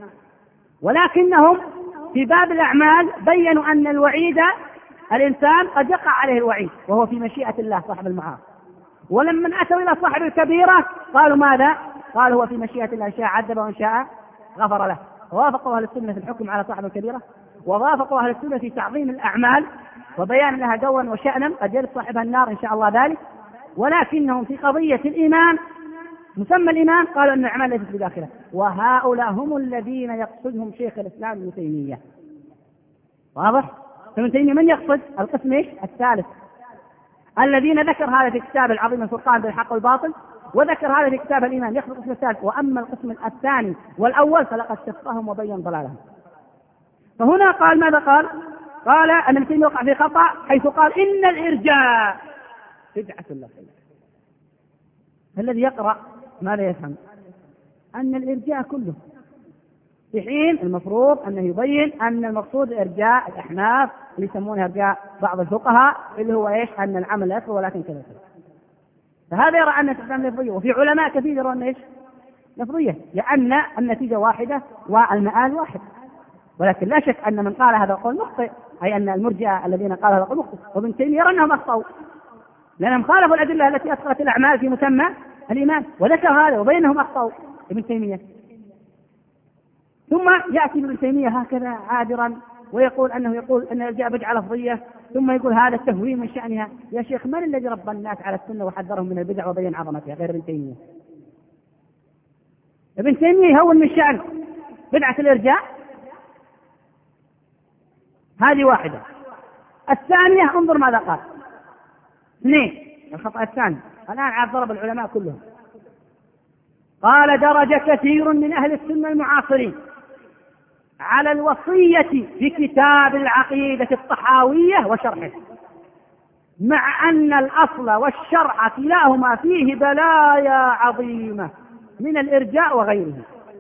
ولكنهم في باب الأعمال بيّنوا أن الوعيد الإنسان قد يقع عليه الوعيد وهو في مشيئة الله صاحب المعاصي. ولما أتوا إلى صاحب الكبيرة قالوا ماذا؟ قالوا هو في مشيئة الله، شاء عذب وإن شاء غفر له. ووافقوا أهل السنة في الحكم على صاحب الكبيرة، ووافقوا أهل السنة في تعظيم الأعمال وبيان لها دورا وشأنا قد يرد صاحبها النار إن شاء الله ذلك. ولكنهم في قضية الإيمان مسمى الإيمان قالوا أن الأعمال ليست بداخله. وهؤلاء هم الذين يقصدهم شيخ الإسلام ابن تيمية. واضح؟ ابن تيمية من يقصد؟ القسم إيش؟ الثالث، الذين ذكر هذا في كتاب العظيم الفرقان بين الحق والباطل، وذكر هذا في كتاب الإيمان، يقصد القسم الثالث. وأما القسم الثاني والأول فلقد شفهم وبين ضلالهم. فهنا قال ماذا قال؟ قال أن ابن تيمية وقع في خطأ حيث قال إن الإرجاء بدعة لفظية. الذي يقرأ ماذا يفهم؟ أن الإرجاء كله، في حين المفروض أنه يبين أن المقصود إرجاء الأحناف اللي يسمونه إرجاء بعض الفقهاء اللي هو إيش؟ أن العمل لا يكفر ولكن كذا كذا. فهذا يرى أن الاستخدام لفظية، وفي علماء كثير يرون إيش؟ لفظية، لأن النتيجة واحدة والمآل واحد. ولكن لا شك أن من قال هذا القول مخطئ، أي أن المرجئة الذين قالوا هذا القول مخطئ. وابن تيمية يرى أنهم أخطأوا لأنهم خالفوا الأدلة التي أدخلت الأعمال في مسمى الإيمان، وذكر هذا وبينهم أخطأوا ابن تيمية. ثم يأتي ابن تيمية هكذا عابرا ويقول أنه يقول أن الإرجاء بدعة لفظية، ثم يقول هذا التهوين من شأنها. يا شيخ من الذي ربى الناس على السنة وحذرهم من البدع وبين عظمتها غير ابن تيمية؟ ابن تيمية يهون من شأن بدعة الإرجاء، هذه واحدة. الثانية انظر ماذا قال. اثنين، الخطأ الثاني الآن عاد ضرب العلماء كلهم. قال درج كثير من أهل السنة المعاصرين على الوصية في كتاب العقيدة الطحاوية وشرحه، مع أن الأصل والشرع كلاهما فيه بلايا عظيمة من الإرجاء وغيره.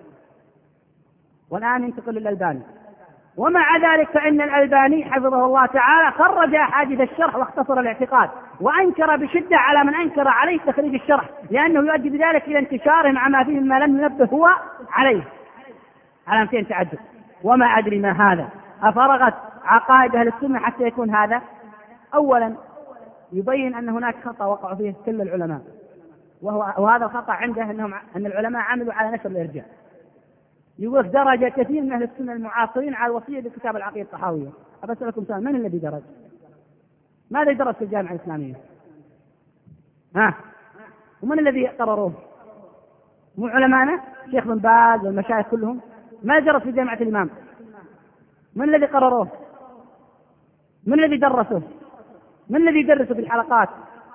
والآن ينتقل للألباني، ومع ذلك فإن الألباني حفظه الله تعالى خرج أحاديث الشرح واختصر الاعتقاد، وأنكر بشدة على من أنكر عليه تخريج الشرح، لأنه يؤدي بذلك إلى انتشاره مع ما فيه مما لم ينبه هو عليه. علامتين تعجب. وما أدري ما هذا، أفرغت عقائد أهل السنة حتى يكون هذا؟ أولا يبين أن هناك خطأ وقع فيه كل العلماء، وهو وهذا الخطأ عنده أنهم أن العلماء عملوا على نشر الإرجاء. يقول درجة كثير من أهل السنة المعاصرين على الوصية بكتاب العقيدة الطحاوية. أبسألكم سؤال، من الذي درج؟ ماذا يدرس في الجامعة الإسلامية؟ ها؟ ومن الذي قرروه؟ مو علمانا شيخ بن باز والمشايخ كلهم؟ ما درس في جامعة الإمام؟ من الذي قرروه؟ من الذي درسه؟ من الذي يدرسه في الحلقات؟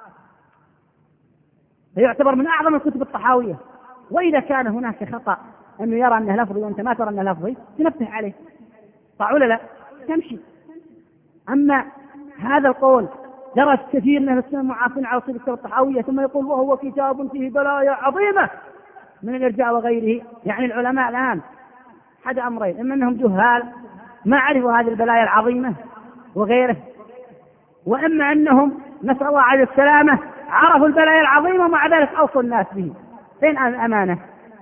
يعتبر من أعظم الكتب الطحاوية. وإذا كان هناك خطأ أنه يرى أنه لفظي وأنت ما ترى أنه لفظي تنبه عليه، صح ولا لا؟ تمشي. أما هذا القول درس كثير من السنة المعاصرين على صيغة الكتاب الطحاوية ثم يقول وهو كتاب فيه بلايا عظيمة من الإرجاء وغيره، يعني العلماء الآن حد أمرين: إما أنهم جهال ما عرفوا هذه البلايا العظيمة وغيره، وإما أنهم نسأل الله عليه السلامة عرفوا البلايا العظيمة ومع ذلك أوصوا الناس به. فين الأمانة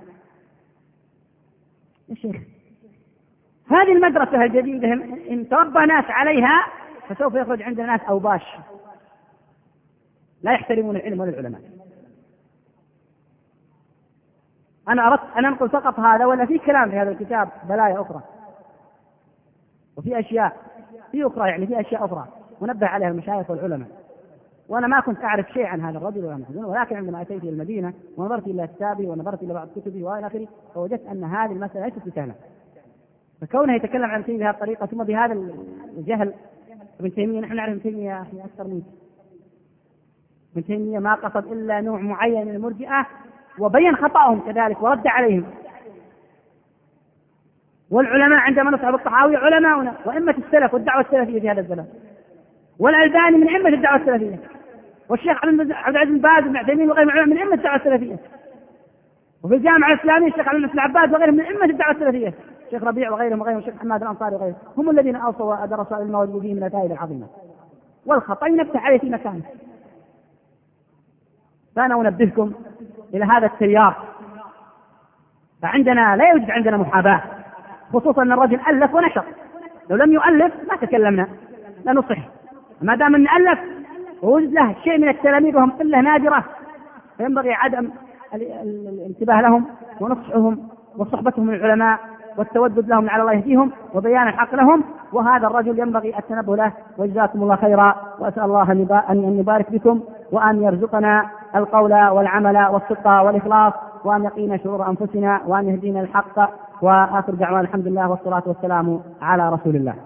يا شيخ؟ هذه المدرسة الجديدة إن تربى ناس عليها فسوف يخرج عندنا ناس أوباش لا يحترمون العلم ولا العلماء. أنا أردت أن أنقل فقط هذا، ولا في كلام في هذا الكتاب بلايا أخرى وفي أشياء في أخرى، يعني في أشياء أخرى ونبه عليها المشايخ والعلماء. وأنا ما كنت أعرف شيء عن هذا الرجل ولا محزون، ولكن عندما أتيت إلى المدينة ونظرت إلى كتابي ونظرت إلى بعض كتبي وإلى آخره فوجدت أن هذه المسألة ليست سهلة. فكونه يتكلم عن ابن تيمية بهذه الطريقة ثم بهذا الجهل، ابن تيمية نحن نعرف ابن تيمية أكثر منه. ابن تيمية ما قصد إلا نوع معين من المرجئة وبين خطأهم كذلك ورد عليهم. والعلماء عندما نصعب الطحاوي علماؤنا وإمة السلف والدعوة السلفية في هذا الزمان، والألباني من أئمة الدعوة السلفية، والشيخ عبد العزيز بن باز بن عثيمين وغيرهم من أئمة الدعوة السلفية، وفي الجامعة الإسلامية الشيخ عبد العزيز العباد وغيرهم من أئمة الدعوة السلفية، الشيخ ربيع وغيرهم وغيرهم الشيخ محمد الأنصاري وغيرهم، هم الذين أوصوا ودرسوا علم ووجدوا فيه من الفائدة العظيمة. والخطأ ينبه عليه في مكانه. فأنا أنبهكم إلى هذا التيار. فعندنا لا يوجد عندنا محاباة، خصوصا أن الرجل ألف ونشر. لو لم يؤلف ما تكلمنا، لا نصح. ما دام أن ألف ووجد له شيء من التلاميذ وهم قلة نادرة فينبغي عدم الانتباه لهم ونصحهم وصحبتهم العلماء والتودد لهم على الله يهديهم وبيان الحق لهم. وهذا الرجل ينبغي التنبه له. وجزاكم الله خيرا، وأسأل الله أن يبارك بكم وأن يرزقنا القول والعمل والصدق والإخلاص، وأن يقينا شرور أنفسنا، وأن يهدينا الحق. وآخر دعوانا الحمد لله والصلاة والسلام على رسول الله.